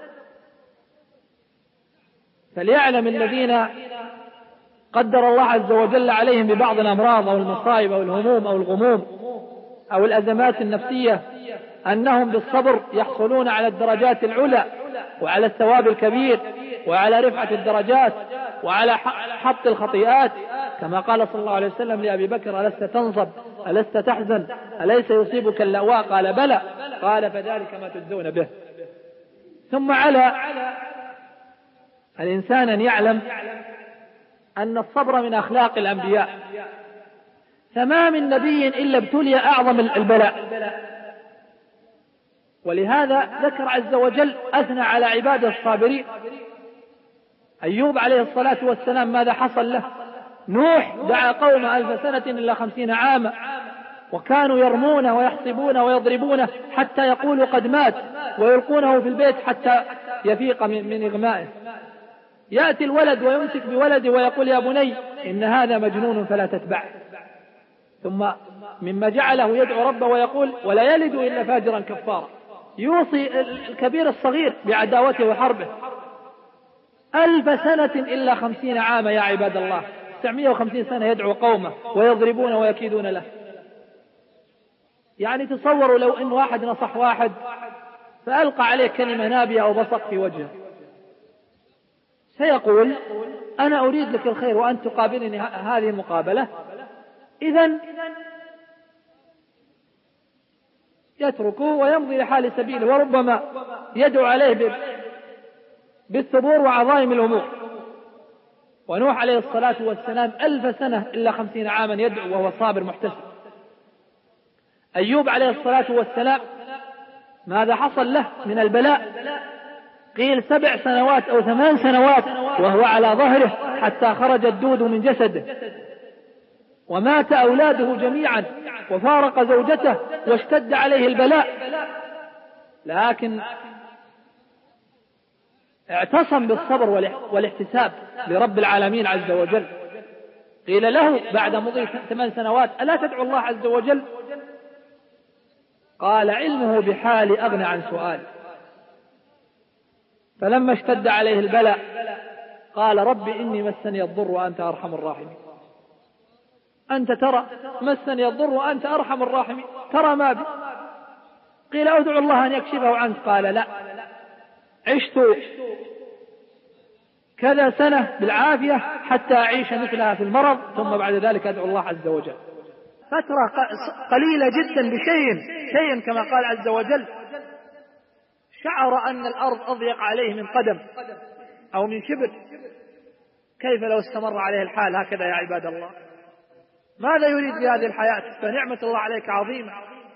فليعلم الذين قدر الله عز وجل عليهم ببعض الأمراض أو المصائب أو الهموم أو الغموم أو الأزمات النفسية أنهم بالصبر يحصلون على الدرجات العلى وعلى الثواب الكبير وعلى رفعة الدرجات وعلى حط الخطيئات، كما قال صلى الله عليه وسلم لأبي بكر ألست تنصب؟ ألست تحزن؟ أليس يصيبك اللأواء؟ قال بلى. قال فذلك ما تجزون به. ثم على الإنسان أن يعلم أن الصبر من أخلاق الأنبياء، فما من نبي إلا ابتلي أعظم البلاء. ولهذا ذكر عز وجل أثنى على عباده الصابرين. أيوب عليه الصلاة والسلام ماذا حصل له؟ نوح دعا قوم ألف سنة إلا خمسين عاما، وكانوا يرمونه ويحصبونه ويضربونه حتى يقولوا قد مات، ويلقونه في البيت حتى يفيق من إغمائه. يأتي الولد ويمسك بولده ويقول يا بني إن هذا مجنون فلا تتبعه. ثم مما جعله يدعو ربه ويقول ولا يلد إلا فاجرا كفارا. يوصي الكبير الصغير بعداوته وحربه. ألف سنة إلا خمسين عاما يا عباد الله، تسعمائة وخمسين سنة يدعو قومه ويضربون ويكيدون له. يعني تصوروا لو إن واحد نصح واحد فألقى عليه كلمة نابية أو بصق في وجهه، سيقول أنا أريد لك الخير وأنت تقابلني هذه المقابلة. إذن يتركه ويمضي لحال سبيله، وربما يدعو عليه بالثبور وعظائم الأمور. ونوح عليه الصلاة والسلام ألف سنة إلا خمسين عاما يدعو وهو صابر محتسب. أيوب عليه الصلاة والسلام ماذا حصل له من البلاء؟ قيل سبع سنوات أو ثمان سنوات وهو على ظهره حتى خرج الدود من جسده، ومات أولاده جميعا وفارق زوجته واشتد عليه البلاء، لكن اعتصم بالصبر والاحتساب لرب العالمين عز وجل. قيل له بعد مضي ثمان سنوات ألا تدعو الله عز وجل؟ قال علمه بحالي أغنى عن سؤالي. فلما اشتد عليه البلاء قال رب إني مسني الضر وأنت أرحم الراحمين. أنت ترى مسني الضر وأنت أرحم الراحمين، ترى ما بي. قيل أدعو الله أن يكشفه عنك، قال لا، عشت كذا سنة بالعافية حتى أعيش مثلها في المرض، ثم بعد ذلك أدعو الله عز وجل. فترة قليلة جدا بشيء شيء كما قال عز وجل. شعر أن الأرض أضيق عليه من قدم أو من شبر، كيف لو استمر عليه الحال هكذا يا عباد الله؟ ماذا يريد بهذه الحياة؟ فنعمة الله عليك عظيمة.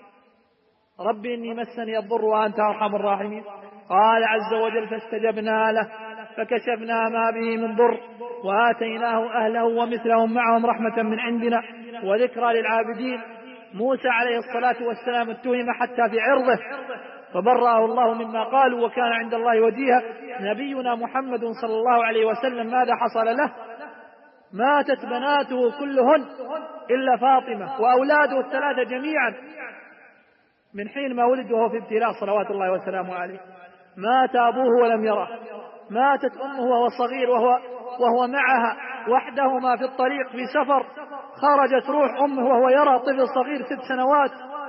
ربي إني مسني الضر وأنت أرحم الراحمين. قال عز وجل فاستجبنا له فكشفنا ما به من ضر وآتيناه أهله ومثلهم معهم رحمة من عندنا وذكرى للعابدين. موسى عليه الصلاة والسلام اتهم حتى في عرضه فبرأه الله مما قالوا وكان عند الله وجيها. نبينا محمد صلى الله عليه وسلم ماذا حصل له؟ ماتت بناته كلهن إلا فاطمة وأولاده الثلاثة جميعا من حين ما ولد وهو في ابتلاء صلوات الله وسلامه عليه. مات أبوه ولم يره، ماتت أمه وهو صغير وهو, وهو معها وحدهما في الطريق في سفر، خرجت روح أمه وهو يرى طفل صغير ست سنوات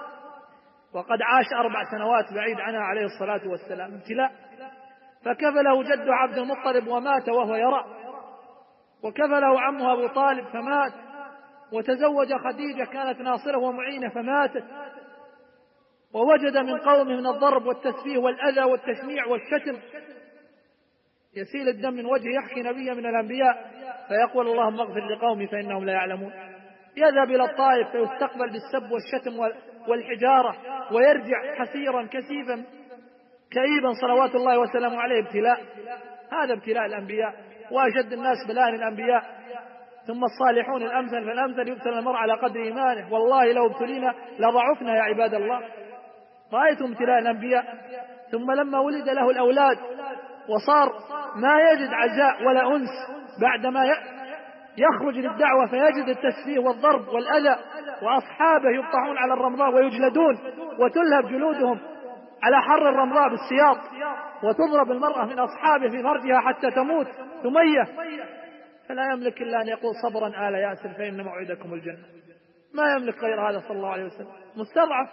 وقد عاش أربع سنوات بعيد عنها عليه الصلاة والسلام. ابتلاء. فكفله جد عبد المطلب ومات وهو يرى، وكفله عمه أبو طالب فمات، وتزوج خديجة كانت ناصره ومعينة فماتت، ووجد من قومه من الضرب والتسفيه والأذى والتشنيع والشتم يسيل الدم من وجهه، يحكي نبي من الأنبياء فيقول اللهم اغفر لقومي فإنهم لا يعلمون. يذهب إلى الطائف فيستقبل بالسب والشتم والحجارة ويرجع حسيرا كثيفا كئيبا صلوات الله وسلامه عليه. ابتلاء. هذا ابتلاء الأنبياء، وأشد الناس بلاء الأنبياء، ثم الصالحون الأمثل فالأمثل. يبتلى المرء على قدر إيمانه. والله لو ابتلينا لضعفنا يا عباد الله. رأيتم ابتلاء الأنبياء. ثم لما ولد له الأولاد وصار ما يجد عزاء ولا أنس بعدما يخرج للدعوة فيجد التسفيه والضرب والأذى، وأصحابه يبطحون على الرمضاء ويجلدون وتلهب جلودهم على حر الرمضاء بالسياط، وتضرب المرأة من أصحابه في فرجها حتى تموت ثمية، فلا يملك إلا أن يقول صبرا آل ياسر فإن موعدكم الجنة. ما يملك غير هذا صلى الله عليه وسلم. مستضعف.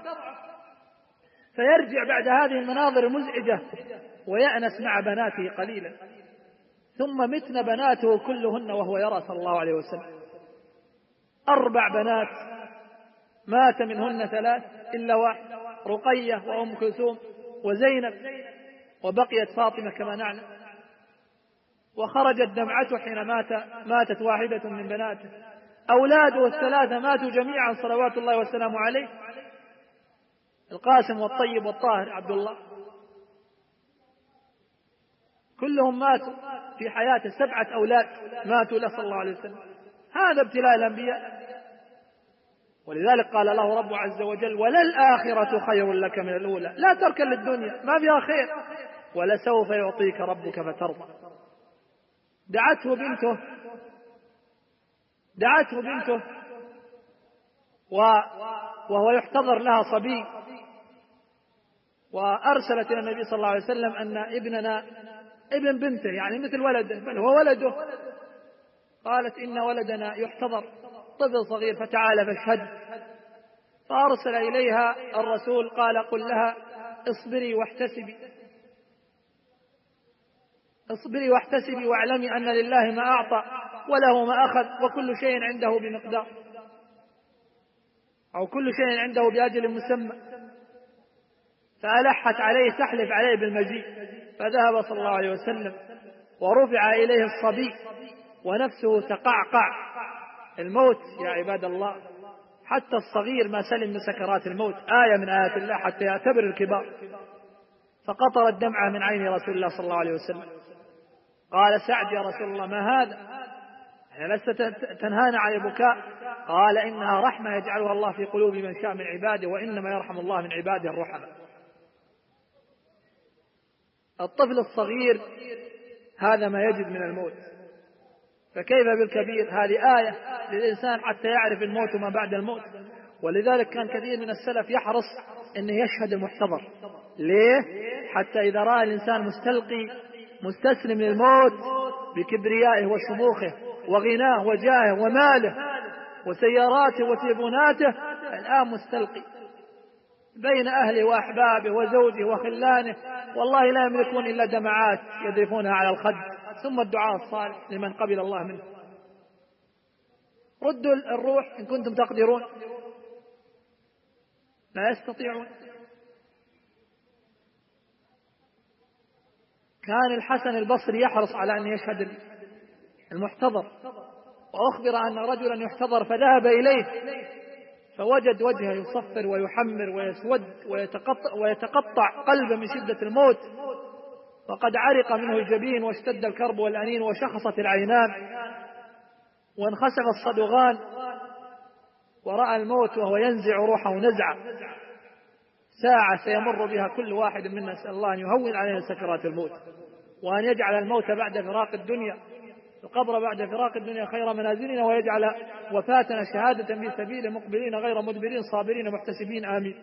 فيرجع بعد هذه المناظر المزعجة ويأنس مع بناته قليلا. ثم متن بناته كلهن وهو يرى صلى الله عليه وسلم. أربع بنات مات منهن ثلاث إلا واحد، رقية وأم كلثوم وزينب، وبقيت فاطمة كما نعلم. وخرجت دمعته حين مات ماتت واحدة من بناته. أولاده الثلاثة ماتوا جميعا صلوات الله وسلامه عليه، القاسم والطيب والطاهر عبد الله، كلهم ماتوا في حياته. سبعة أولاد ماتوا له صلى الله عليه وسلم. هذا ابتلاء الأنبياء. ولذلك قال له رب عز وجل وللآخرة خير لك من الأولى. لا تركن للدنيا، ما فيها خير. ولسوف يعطيك ربك فترضى. دعته بنته دعته بنته وهو يحتضر لها صبي، وأرسلت إلى النبي صلى الله عليه وسلم أن ابننا ابن بنته يعني مثل ولده بل هو ولده. قالت إن ولدنا يحتضر طفل صغير فتعال فاشهد. فأرسل إليها الرسول قال قل لها اصبري واحتسبي اصبري واحتسبي واعلمي أن لله ما أعطى وله ما أخذ وكل شيء عنده بمقدار، أو كل شيء عنده بأجل مسمى. فألحت عليه تحلف عليه بالمجيء، فذهب صلى الله عليه وسلم ورفع إليه الصبي ونفسه تقعقع. الموت يا عباد الله حتى الصغير ما سلم من سكرات الموت، آية من آيات الله حتى يعتبر الكبار. فقطرت دمعة من عين رسول الله صلى الله عليه وسلم. قال سعد يا رسول الله ما هذا؟ لست تنهانا عن البكاء؟ قال إنها رحمة يجعلها الله في قلوب من شاء من عباده، وإنما يرحم الله من عباده الرحمة. الطفل الصغير هذا ما يجد من الموت، فكيف بالكبير؟ هذه آية للإنسان حتى يعرف الموت وما بعد الموت. ولذلك كان كثير من السلف يحرص أنه يشهد المحتضر. ليه؟ حتى إذا رأى الإنسان مستلقي مستسلم للموت بكبريائه وشموخه وغناه وجاهه وماله وسياراته وتليفوناته، الآن مستلقي بين أهله وأحبابه وزوجه وخلانه، والله لا يملكون إلا دمعات يذرفونها على الخد، ثم الدعاء الصالح لمن قبل الله منه. ردوا الروح إن كنتم تقدرون، لا يستطيعون. كان الحسن البصري يحرص على أن يشهد المحتضر، وأخبر أن رجلا يحتضر فذهب إليه فوجد وجهه يصفر ويحمر ويسود ويتقطع, ويتقطع قلبه من شدة الموت، وقد عرق منه الجبين واشتد الكرب والأنين وشخصت العينان وانخسف الصدغان، ورأى الموت وهو ينزع روحه نزعة. ساعة سيمر بها كل واحد منا، نسأل الله أن يهون علينا سكرات الموت، وأن يجعل الموت بعد فراق الدنيا، القبر بعد فراق الدنيا خير منازلنا، ويجعل وفاتنا شهادة في سبيله مقبلين غير مدبرين صابرين محتسبين آمين.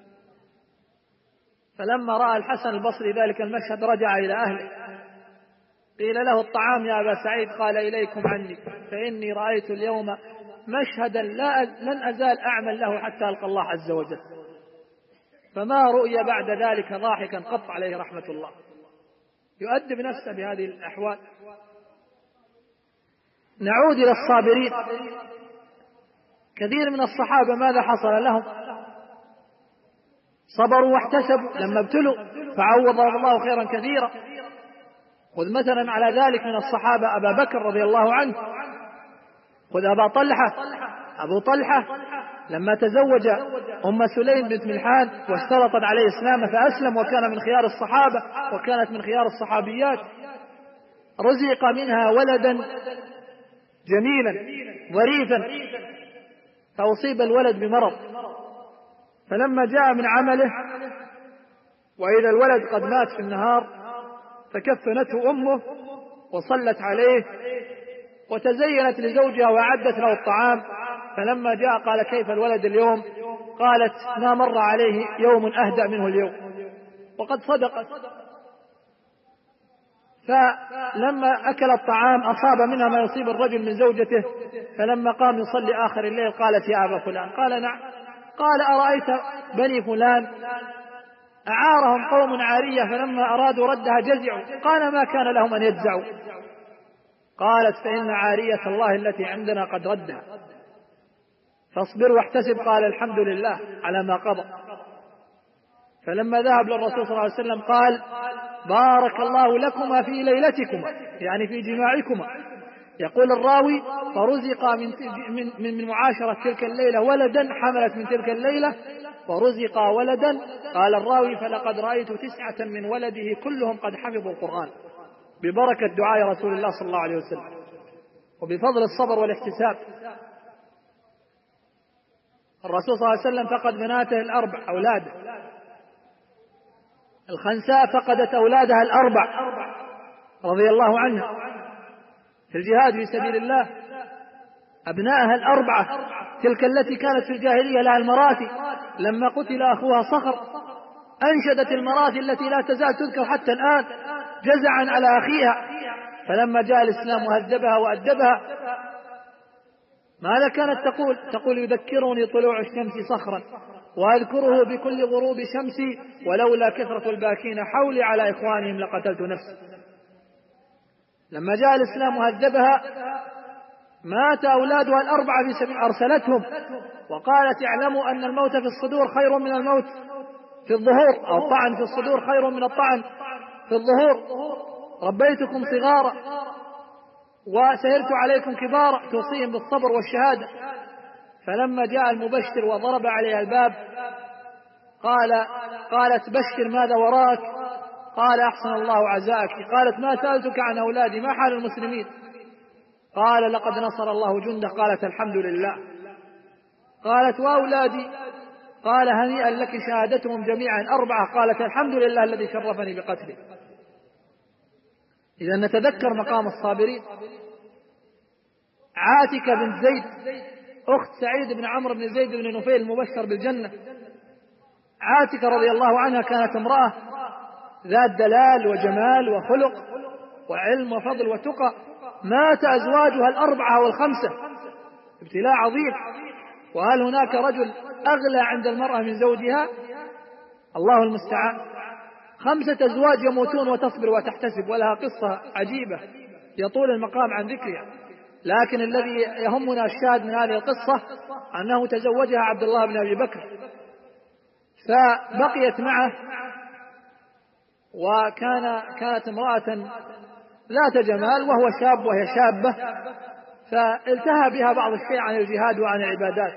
فلما رأى الحسن البصري ذلك المشهد رجع إلى أهله. قيل له الطعام يا أبا سعيد؟ قال إليكم عني، فإني رأيت اليوم مشهدا لا لن أزال أعمل له حتى ألقى الله عز وجل. فما رؤي بعد ذلك ضاحكا قط عليه رحمة الله. يؤدب نفسه بهذه الأحوال. نعود إلى الصابرين. كثير من الصحابة ماذا حصل لهم؟ صبروا واحتسبوا لما ابتلوا فعوضهم الله خيرا كثيرا. خذ مثلا على ذلك من الصحابة أبا بكر رضي الله عنه، خذ أبا طلحة. أبو طلحة لما تزوج أم سليم بنت ملحان واشترطت عليه إسلامه فأسلم، وكان من خيار الصحابة وكانت من خيار الصحابيات. رزق منها ولدا جميلا ظريفا، فأصيب الولد بمرض، فلما جاء من عمله وإذا الولد قد مات في النهار فكفنته أمه وصلت عليه وتزينت لزوجها وأعدت له الطعام. فلما جاء قال كيف الولد اليوم؟ قالت ما مر عليه يوم أهدأ منه اليوم، وقد صدقت. فلما أكل الطعام أصاب منها ما يصيب الرجل من زوجته، فلما قام يصلي آخر الليل قالت يا أبا فلان؟ قال نعم. قال أرأيت بني فلان أعارهم قوم عارية فلما أرادوا ردها جزعوا، قال ما كان لهم أن يجزعوا. قالت فإن عارية الله التي عندنا قد ردها، فاصبر واحتسب. قال الحمد لله على ما قضى. فلما ذهب للرسول صلى الله عليه وسلم قال بارك الله لكما في ليلتكما، يعني في جماعكما. يقول الراوي فرزق من, من, من معاشرة تلك الليلة ولدا حملت من تلك الليلة فرزق ولدا. قال الراوي فلقد رأيت تسعة من ولده كلهم قد حفظوا القرآن ببركة دعاء رسول الله صلى الله عليه وسلم وبفضل الصبر والاحتساب. الرسول صلى الله عليه وسلم فقد بناته الأربع أولاده. الخنساء فقدت أولادها الأربع رضي الله عنها. في الجهاد في سبيل الله. أبنائها الأربعة تلك التي كانت في الجاهلية لها المراتي، لما قتل أخوها صخر أنشدت المراتي التي لا تزال تذكر حتى الآن جزعا على أخيها، فلما جاء الإسلام وهذبها وأدبها ماذا كانت تقول؟ تقول: يذكرني طلوع الشمس صخرا وأذكره بكل غروب شمسي، ولولا كثرة الباكين حولي على إخوانهم لقتلت نفسي. لما جاء الإسلام وهذبها مات أولادها الأربعة في سبيل، أرسلتهم وقالت: اعلموا أن الموت في الصدور خير من الموت في الظهور، أو الطعن في الصدور خير من الطعن في الظهور. ربيتكم صغارا وسهرت عليكم كبارا، توصيهم بالصبر والشهادة. فلما جاء المبشر وضرب عليها الباب قال قالت: بشر ماذا وراك؟ قال: أحسن الله عزاك. قالت: ما سألتك عن أولادي، ما حال المسلمين؟ قال: لقد نصر الله جنده. قالت: الحمد لله. قالت: وأولادي؟ قال: هنيئا لك شهادتهم جميعا أربعة. قالت: الحمد لله الذي شرفني بقتله. إذا نتذكر مقام الصابرين. عاتكة بنت زيد أخت سعيد بن عمرو بن زيد بن نفيل المبشر بالجنة، عاتكة رضي الله عنها كانت امرأة ذات دلال وجمال وخلق وعلم وفضل وتقى، مات أزواجها الأربعة والخمسة، ابتلاء عظيم. وهل هناك رجل أغلى عند المرأة من زوجها؟ الله المستعان. خمسة أزواج يموتون وتصبر وتحتسب، ولها قصة عجيبة يطول المقام عن ذكرها، لكن الذي يهمنا الشاهد من هذه القصة أنه تزوجها عبد الله بن أبي بكر، فبقيت معه، وكان كانت امرأة ذات جمال وهو شاب وهي شابة، فالتهى بها بعض الشيء عن الجهاد وعن العبادات.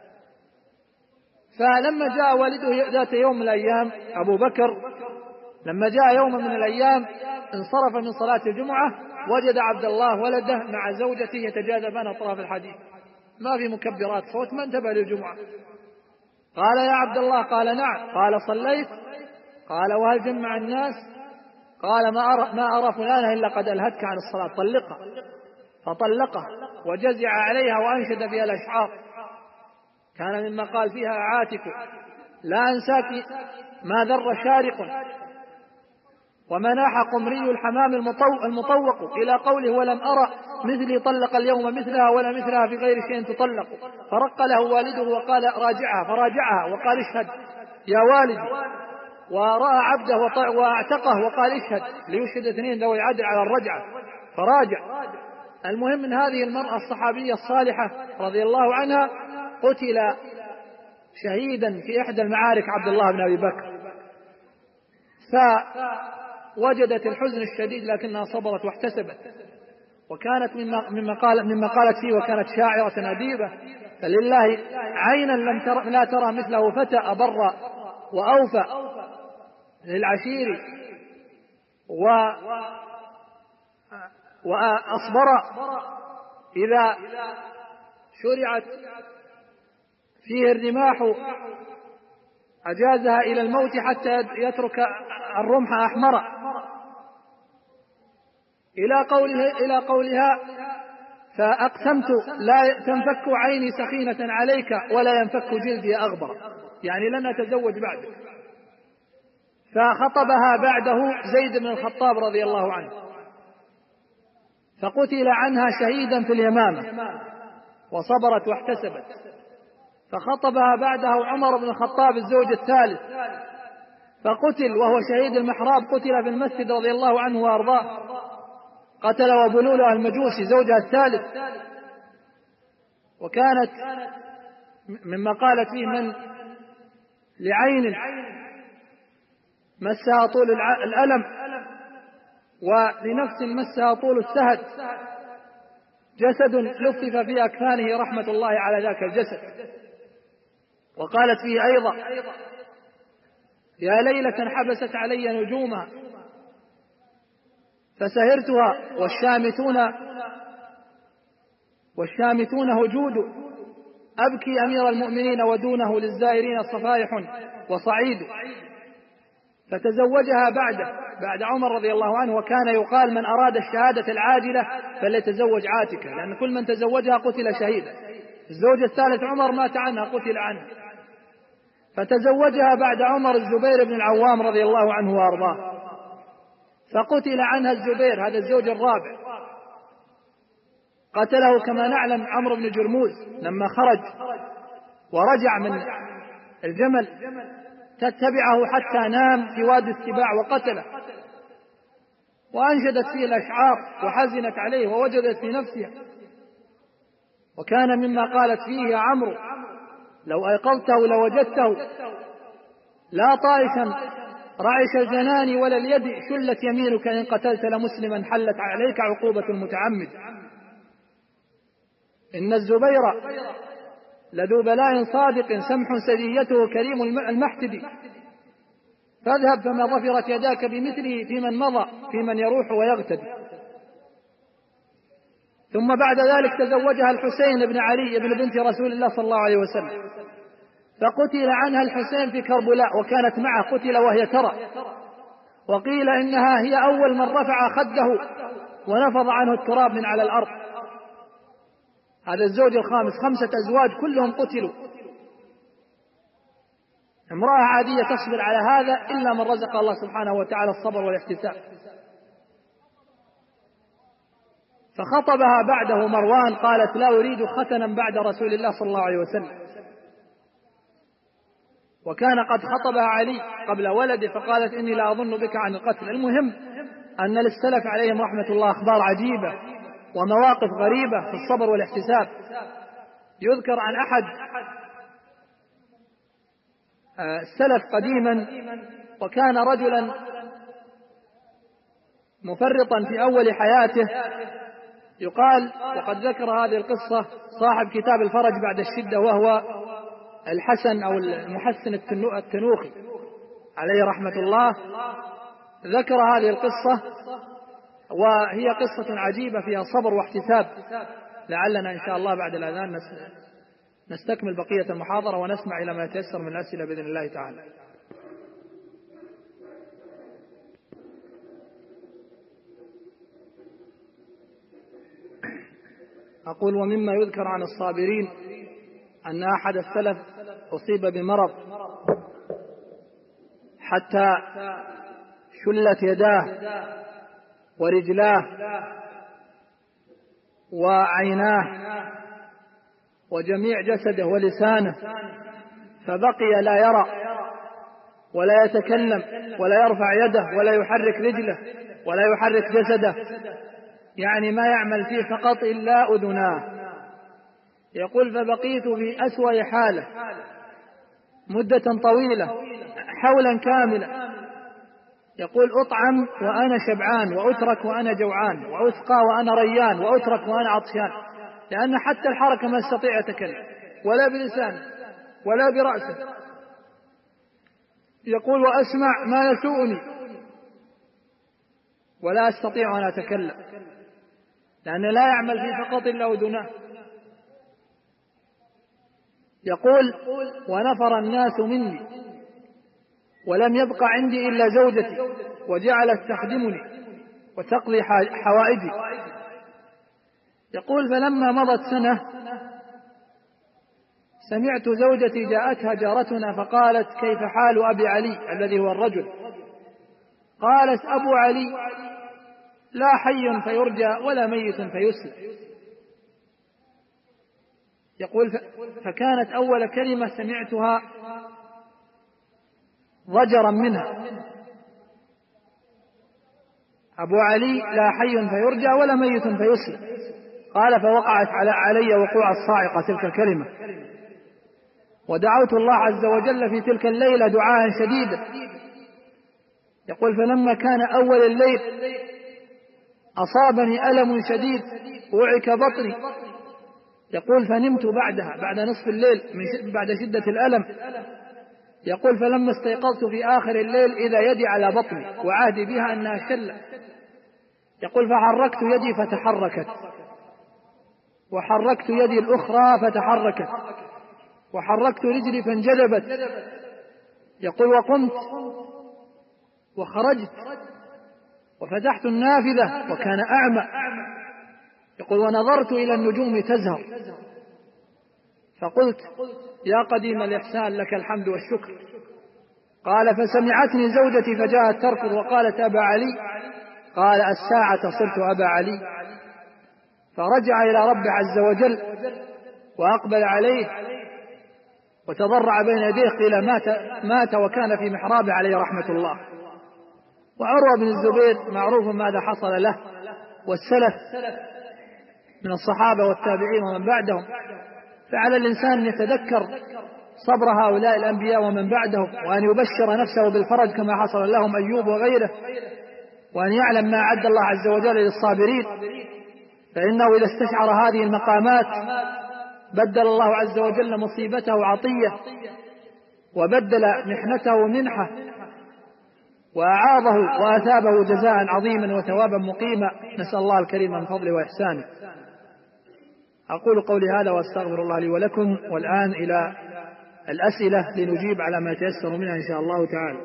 فلما جاء والده ذات يوم من الأيام أبو بكر، لما جاء يوم من الأيام انصرف من صلاة الجمعة وجد عبد الله ولده مع زوجته يتجاذبان أطراف الحديث، ما في مكبرات صوت، ما انتبه للجمعة. قال: يا عبد الله. قال: نعم. قال: صليت؟ قال: وهل جمع الناس؟ قال: ما أرى, ما أرى فلانة إلا قد ألهتك عن الصلاة، طلقها. فطلقها وجزع عليها وأنشد بها الأشعار. كان مما قال فيها عاتك: لا أنساك ما ذر شارق ومناح قمري الحمام المطوق، إلى قوله: ولم أرى مثلي طلق اليوم مثلها ولا مثلها في غير شيء تطلق. فرق له والده وقال: راجعها، فراجعها وقال: اشهد يا والدي. ورأى عبده واعتقه وقال: اشهد، ليشهد اثنين ذوي عدل على الرجعة، فراجع. المهم من هذه المرأة الصحابية الصالحة رضي الله عنها قتل شهيدا في إحدى المعارك عبد الله بن أبي بكر، فوجدت الحزن الشديد لكنها صبرت واحتسبت، وكانت مما, مما, قال مما قالت فيه: وكانت شاعرة أديبة، فلله عينا لم تر لا ترى مثله فتى أبر وأوفى للعشير و وأصبر إذا شرعت فيه الرماح أجازها إلى الموت حتى يترك الرمح أحمر، إلى قوله إلى قولها: فأقسمت لا تنفك عيني سخينة عليك ولا ينفك جلدي أغبر، يعني لن أتزوج بعدك. فخطبها بعده زيد بن الخطاب رضي الله عنه، فقتل عنها شهيدا في اليمامة وصبرت واحتسبت. فخطبها بعده عمر بن الخطاب الزوج الثالث، فقتل وهو شهيد المحراب، قتل في المسجد رضي الله عنه وأرضاه. قتل أبو لؤلؤة المجوسي زوجها الثالث، وكانت مما قالت فيه: من لعين مسها طول الألم ولنفس مسها طول السهد جسد لفف في أكفانه رحمة الله على ذاك الجسد. وقالت فيه أيضا: يا ليلة حبست علي نجومها فسهرتها والشامتون والشامتون هجود، أبكي أمير المؤمنين ودونه للزائرين صفائح وصعيد. فتزوجها بعده بعد عمر رضي الله عنه، وكان يقال من أراد الشهادة العاجلة فليتزوج عاتكة، لأن كل من تزوجها قتل شهيدا. الزوج الثالث عمر مات عنها، قتل عنها، فتزوجها بعد عمر الزبير بن العوام رضي الله عنه وأرضاه، فقتل عنها الزبير، هذا الزوج الرابع، قتله كما نعلم عمرو بن جرموز لما خرج ورجع من الجمل تتبعه حتى نام في وادي السباع وقتله، وأنشدت فيه الأشعار وحزنت عليه ووجدت في نفسها، وكان مما قالت فيه يا عمرو لو أيقظته لوجدته لا طائشا رعش الجنان ولا اليد، شلت يمينك إن قتلت لمسلما حلت عليك عقوبة المتعمد. إن الزبير لذو بلاء صادق سمح سجيته كريم المحتدي، فاذهب فما ظفرت يداك بمثله في من مضى في من يروح ويغتدي. ثم بعد ذلك تزوجها الحسين بن علي بن بنت رسول الله صلى الله عليه وسلم، فقتل عنها الحسين في كربلاء وكانت معه، قتل وهي ترى، وقيل إنها هي أول من رفع خده ونفض عنه التراب من على الأرض. هذا الزوج الخامس، خمسة أزواج كلهم قتلوا. امرأة عادية تصبر على هذا إلا من رزق الله سبحانه وتعالى الصبر والاحتساب. فخطبها بعده مروان، قالت لا أريد ختنا بعد رسول الله صلى الله عليه وسلم، وكان قد خطبها علي قبل ولده، فقالت إني لا أظن بك عن القتل. المهم أن للسلف عليهم رحمة الله أخبار عجيبة ومواقف غريبة في الصبر والاحتساب. يذكر عن أحد السلف قديما، وكان رجلا مفرطا في أول حياته، يقال وقد ذكر هذه القصة صاحب كتاب الفرج بعد الشدة، وهو الحسن أو المحسن التنوخي عليه رحمة الله، ذكر هذه القصة، وهي قصة عجيبة فيها صبر واحتساب. لعلنا إن شاء الله بعد الأذان نستكمل بقية المحاضرة ونسمع إلى ما يتيسر من الأسئلة بإذن الله تعالى. أقول ومما يذكر عن الصابرين أن أحد السلف أصيب بمرض حتى شلت يداه ورجلاه وعيناه وجميع جسده ولسانه، فبقي لا يرى ولا يتكلم ولا يرفع يده ولا يحرك رجله ولا يحرك جسده، يعني ما يعمل فيه فقط إلا أذناه. يقول فبقيت في أسوأ حاله مدة طويلة حولا كاملا، يقول أطعم وأنا شبعان وأترك وأنا جوعان وأسقى وأنا ريان وأترك وأنا عطشان، لأن حتى الحركة ما استطيع أتكلم ولا بلسانه ولا برأسه. يقول وأسمع ما يسوءني ولا أستطيع أن أتكلم، لأن لا يعمل فيه فقط إلا أذناه. يقول ونفر الناس مني ولم يبق عندي إلا زوجتي وجعلت تخدمني وتقضي حوائجي. يقول فلما مضت سنة سمعت زوجتي جاءتها جارتنا فقالت كيف حال أبي علي الذي هو الرجل؟ قالت أبو علي لا حي فيرجى ولا ميت فيسلم. يقول فكانت أول كلمة سمعتها ضجرا منها، أبو علي لا حي فيرجى ولا ميت فيسلم. قال فوقعت علي وقوع الصاعقة تلك الكلمة، ودعوت الله عز وجل في تلك الليلة دعاء شديدا. يقول فلما كان أول الليل أصابني ألم شديد وعك بطني. يقول فنمت بعدها بعد نصف الليل من بعد شدة الألم. يقول فلما استيقظت في آخر الليل إذا يدي على بطني وعهدي بها أنها شلة. يقول فحركت يدي فتحركت، وحركت يدي الأخرى فتحركت، وحركت رجلي فانجذبت. يقول وقمت وخرجت وفتحت النافذة وكان أعمى. يقول ونظرت إلى النجوم تزهر فقلت يا قديم الإحسان لك الحمد والشكر. قال فسمعتني زوجتي فجاءت تركض وقالت أبا علي. قال الساعة صرت أبا علي. فرجع إلى ربه عز وجل وأقبل عليه وتضرع بين يديه. قيل مات, مات وكان في محرابه عليه رحمة الله. وعروة بن الزبير معروف ماذا حصل له، والسلف من الصحابة والتابعين ومن بعدهم. فعلى الإنسان أن يتذكر صبر هؤلاء الأنبياء ومن بعدهم، وأن يبشر نفسه بالفرج كما حصل لهم أيوب وغيره، وأن يعلم ما أعد الله عز وجل للصابرين، فإنه إذا استشعر هذه المقامات بدل الله عز وجل مصيبته عطية، وبدل محنته منحة، وأعاظه وأثابه جزاء عظيما وثوابا مقيما. نسأل الله الكريم من فضله وإحسانه. أقول قولي هذا وأستغفر الله لي ولكم. والآن إلى الأسئلة لنجيب على ما يتيسر منها إن شاء الله تعالى.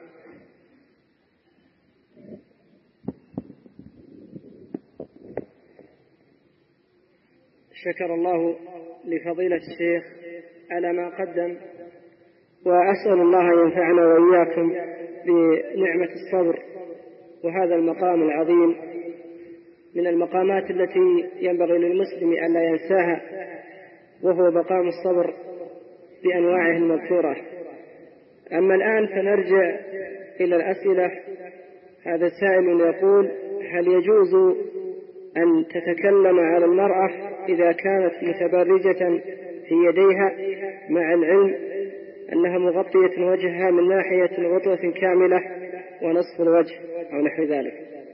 شكر الله لفضيلة الشيخ على ما قدم، وأسأل الله أن ينفعنا وإياكم بنعمة الصبر، وهذا المقام العظيم من المقامات التي ينبغي للمسلم أن لا ينساها، وهو مقام الصبر بأنواعه المذكورة. أما الآن فنرجع إلى الأسئلة. هذا سائل يقول: هل يجوز أن تتكلم على المرأة إذا كانت متبرجة في يديها مع العلم أنها مغطية وجهها من ناحية غطوة كاملة ونصف الوجه أو نحو ذلك؟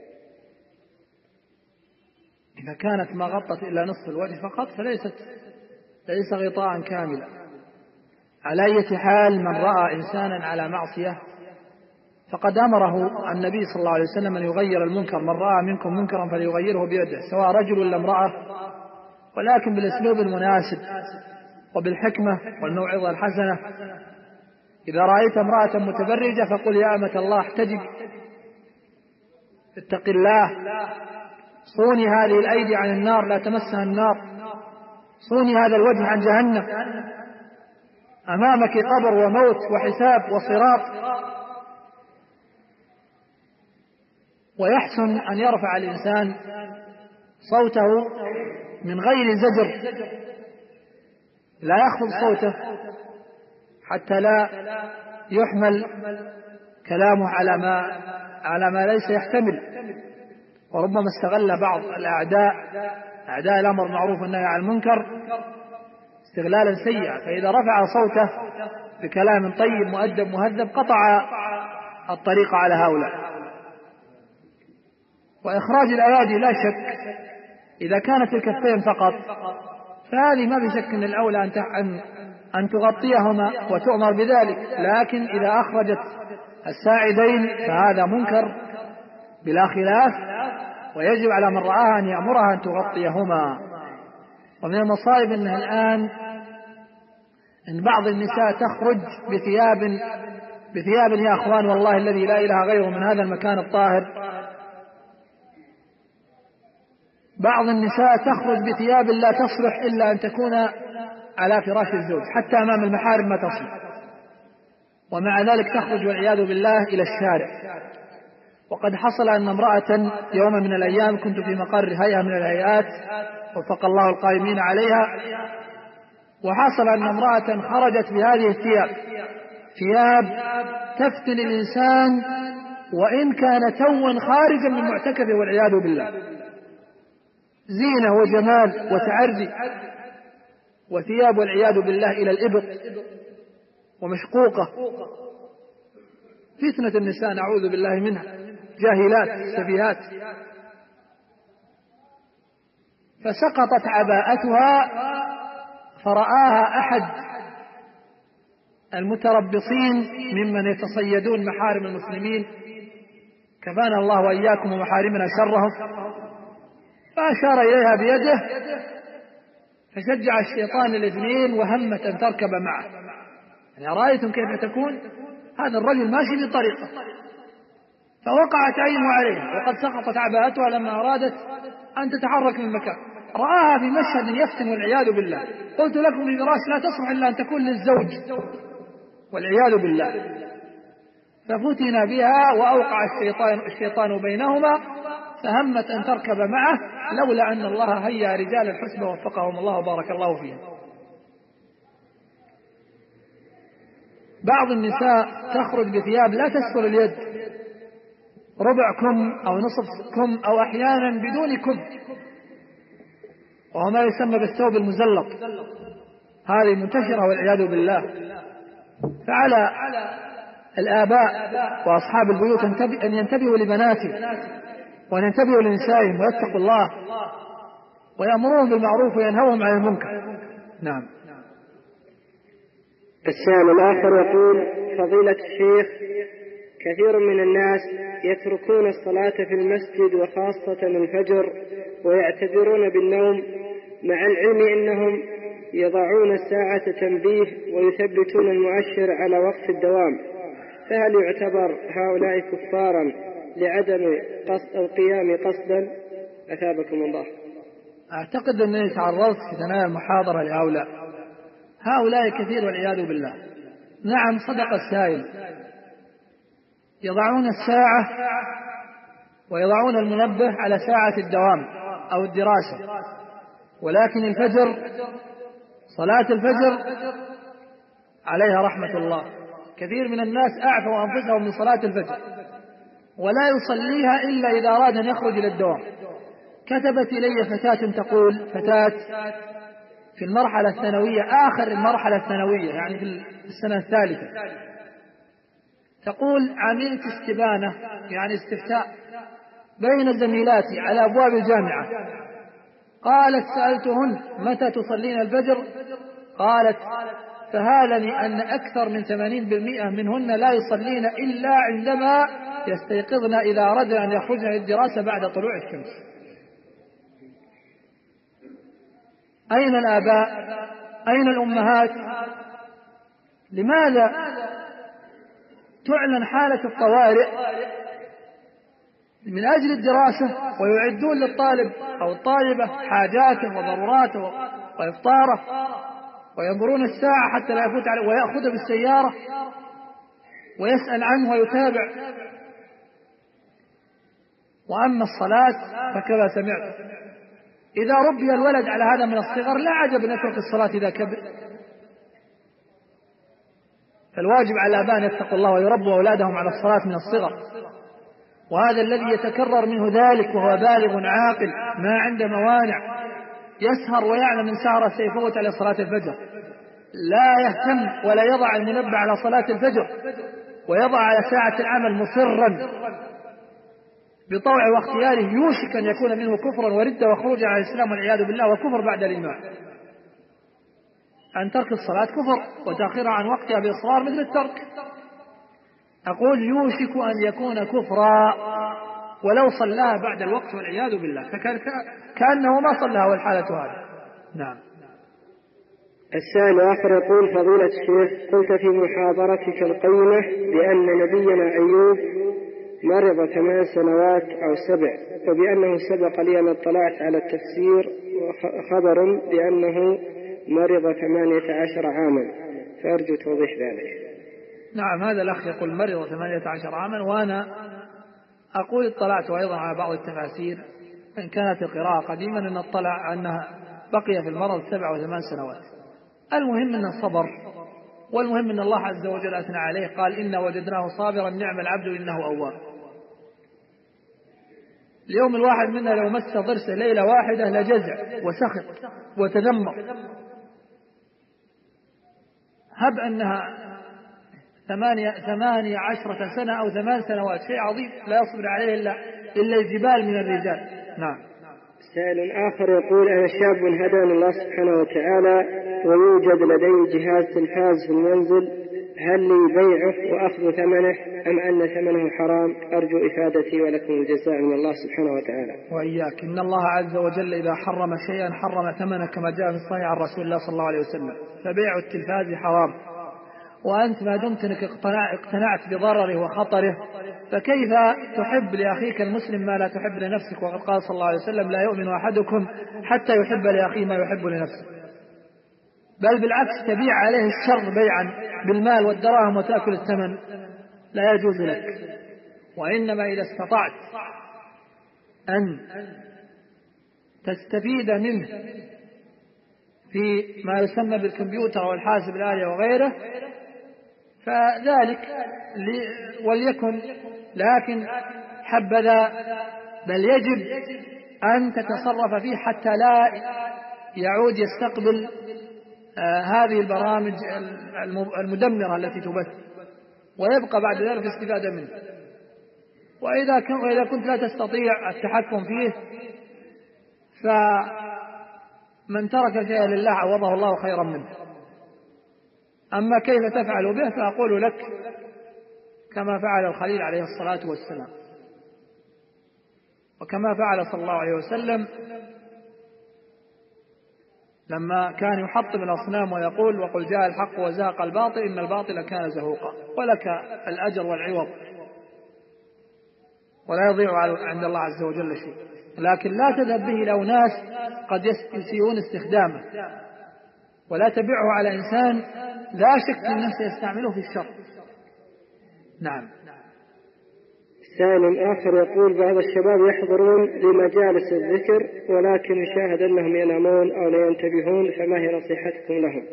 إذا كانت ما غطت إلا نصف الوجه فقط فليست ليس غطاء كاملا. على أي حال من رأى إنسانا على معصية فقد أمره النبي صلى الله عليه وسلم أن يغير المنكر. من رأى منكم منكرا فليغيره بيده، سواء رجل ولا امرأة، ولكن بالأسلوب المناسب وبالحكمة والموعظة الحسنة. إذا رأيت امرأة متبرجة فقل يا أمة الله احتجب، اتق الله، صوني هذه الأيدي عن النار لا تمسها النار، صوني هذا الوجه عن جهنم، أمامك قبر وموت وحساب وصراط. ويحسن أن يرفع الإنسان صوته من غير زجر، لا يخفض صوته حتى لا يحمل كلامه على ما على ما ليس يحتمل. وربما استغل بعض الأعداء أعداء الأمر معروف والنهي عن المنكر استغلالا سيئا، فإذا رفع صوته بكلام طيب مؤدب مهذب قطع الطريق على هؤلاء. وإخراج الأيادي لا شك إذا كانت الكفين فقط فهذه ما بشك أن الأولى أن أن تغطيهما وتؤمر بذلك، لكن إذا أخرجت الساعدين فهذا منكر بلا خلاف، ويجب على من رآها أن يأمرها أن تغطيهما. ومن المصائب أنها الآن أن بعض النساء تخرج بثياب بثياب يا أخوان والله الذي لا إله غيره من هذا المكان الطاهر، بعض النساء تخرج بثياب لا تصلح إلا أن تكون على فراش الزوج، حتى أمام المحارم ما تصلح، ومع ذلك تخرج والعياذ بالله إلى الشارع. وقد حصل أن امرأة يوم من الأيام كنت في مقر هيئة من الهيئات وفق الله القائمين عليها، وحصل أن امرأة خرجت بهذه الثياب، ثياب تفتن الإنسان وإن كان توا خارجا من معتكفه والعياذ بالله، زينة وجمال وتعري، وثياب والعياذ بالله إلى الإبط ومشقوقة. فتنة النساء نعوذ بالله منها، جاهلات سفيهات. فسقطت عباءتها فرآها أحد المتربصين ممن يتصيدون محارم المسلمين، كفانا الله وإياكم ومحارمنا شرهم، فأشار إليها بيده فشجع الشيطان الاثنين وهمت أن تركب معه. يعني رأيتم كيف تكون؟ هذا الرجل ماشي بطريقة فوقعت عينه عليه وقد سقطت عباءتها لما أرادت أن تتحرك من مكان، رآها في مشهد يفتن والعياذ بالله. قلت لكم الميراث لا تصلح إلا أن تكون للزوج والعياذ بالله. ففتن بها وأوقع الشيطان, الشيطان بينهما، فهمت أن تركب معه لولا أن الله هيا رجال الحسبة وفقهم الله وبارك الله فيهم. بعض النساء تخرج بثياب لا تستر اليد، ربع كم أو نصف كم أو أحيانا بدون كم، وهو ما يسمى بالثوب المزلق، هذه منتشرة والعياذ بالله. فعلى الآباء وأصحاب البيوت أن ينتبهوا لبناتهم وأن ينتبهوا لنسائهم ويتقوا الله ويأمرون بالمعروف وينهوهم عن المنكر. نعم. السؤال الآخر يقول: فضيلة الشيخ، كثير من الناس يتركون الصلاة في المسجد وخاصة الفجر ويعتذرون بالنوم، مع العلم أنهم يضعون الساعة تنبيه ويثبتون المؤشر على وقت الدوام، فهل يعتبر هؤلاء كفارا لعدم قصد القيام قصدا؟ أثابكم الله. أعتقد أنني تعرضت في ثنايا المحاضرة لهؤلاء هؤلاء كثير والعياذ بالله. نعم، صدق السائل، يضعون الساعة ويضعون المنبه على ساعة الدوام أو الدراسة، ولكن الفجر، صلاة الفجر عليها رحمة الله، كثير من الناس أعفوا أنفسهم من صلاة الفجر ولا يصليها إلا إذا أراد أن يخرج إلى الدوام. كتبت إلي فتاة تقول، فتاة في المرحلة الثانوية، آخر المرحلة الثانوية يعني في السنة الثالثة، تقول: عملت استبانة يعني استفتاء بين زميلاتي على أبواب الجامعة. قالت: سألتهن متى تصلين الفجر؟ قالت: فهالني أن أكثر من ثمانين بالمئة منهن لا يصلين إلا عندما يستيقظن إذا أردن أن يخرجن للدراسة بعد طلوع الشمس. أين الآباء؟ أين الأمهات؟ لماذا تعلن حالة الطوارئ من أجل الدراسة ويعدون للطالب أو الطالبة حاجاته وضروراته وإفطاره وينظرون الساعة حتى لا يفوت عليه ويأخذه بالسيارة ويسأل عنه ويتابع؟ وأما الصلاة فكما سمعت، إذا ربي الولد على هذا من الصغر لا عجب أن يترك الصلاة إذا كبر. فالواجب على الآباء أن يتقوا الله ويربوا أولادهم على الصلاة من الصغر، وهذا الذي يتكرر منه ذلك وهو بالغ عاقل ما عنده موانع، يسهر ويعلم من سهر سيفوت على صلاة الفجر، لا يهتم ولا يضع المنبه على صلاة الفجر ويضع على ساعة العمل مصرا بطوعه واختياره، يوشك أن يكون منه كفرا وردة وخروجا عن الإسلام والعياذ بالله وكفر بعد الإيمان. أن ترك الصلاة كفر وتأخيرها عن وقتها بإصرار مثل الترك. أقول يوشك أن يكون كفرا ولو صلاها بعد الوقت والعياذ بالله، فكان كأنه ما صلاها والحالة هذه. نعم. السائل الآخر يقول: فضيلة الشيخ، قلت في محاضرتك القيمة بأن نبينا أيوب مرض ثمان سنوات أو سبع، وبأنه سبق لي أن اطلعت على التفسير خبر بأنه مرض ثمانية عشر عاما، فأرجو توضيح ذلك. نعم، هذا الأخ يقول مرض ثمانية عشر عاما، وأنا أقول اطلعت أيضا على بعض التفاسير إن كانت القراءة قديما أن اطلع أنها بقي في المرض سبع وثمان سنوات. المهم أن الصبر، والمهم أن الله عز وجل أثنى عليه قال: إنا وجدناه صابرا نعم العبد إنه أواب. اليوم الواحد منا لو مس ضرسه ليلة واحدة لجزع وسخط وتذمر، هب أنها ثمانية, ثمانية عشرة سنة أو ثمان سنوات، شيء عظيم لا يصبر عليه إلا, إلا الجبال من الرجال. نعم. سائل آخر يقول: أنا شاب هداني الله سبحانه وتعالى ويوجد لدي جهاز تلفاز في المنزل، هل لي بيعه وأخذ ثمنه أم أن ثمنه حرام؟ أرجو إفادتي ولكم الجزاء من الله سبحانه وتعالى. وإياك. إن الله عز وجل إذا حرم شيئا حرم ثمنه كما جاء في الصحيح عن رسول الله صلى الله عليه وسلم، فبيع التلفاز حرام وأنت ما دمت أنك اقتنعت بضرره وخطره، فكيف تحب لأخيك المسلم ما لا تحب لنفسك؟ وقد قال صلى الله عليه وسلم: لا يؤمن أحدكم حتى يحب لأخيه ما يحب لنفسه. بل بالعكس تبيع عليه الشر بيعا بالمال والدراهم وتأكل الثمن، لا يجوز لك. وإنما إذا استطعت أن تستفيد منه في ما يسمى بالكمبيوتر والحاسب الآلي وغيره فذلك وليكن، لكن حبذا بل يجب أن تتصرف فيه حتى لا يعود يستقبل آه هذه البرامج المدمرة التي تبث، ويبقى بعد ذلك استفادة منه. وإذا, وإذا كنت لا تستطيع التحكم فيه فمن ترك شيئا لله عوضه الله خيرا منه. أما كيف تفعل به فأقول لك كما فعل الخليل عليه الصلاة والسلام، وكما فعل صلى الله عليه وسلم لما كان يحطم الأصنام ويقول: وقل جاء الحق وزهق الباطل إن الباطل كان زهوقا، ولك الأجر والعوض ولا يضيع عند الله عز وجل شيء. لكن لا تذهب به إلى أناس قد يسيئون استخدامه، ولا تبيعه على إنسان لا شك أنه سيستعمله في الشر. نعم. سائل آخر يقول: بعض الشباب يحضرون لمجالس الذكر ولكن يشاهد أنهم ينامون أو لا ينتبهون، فما هي نصيحتكم لهم؟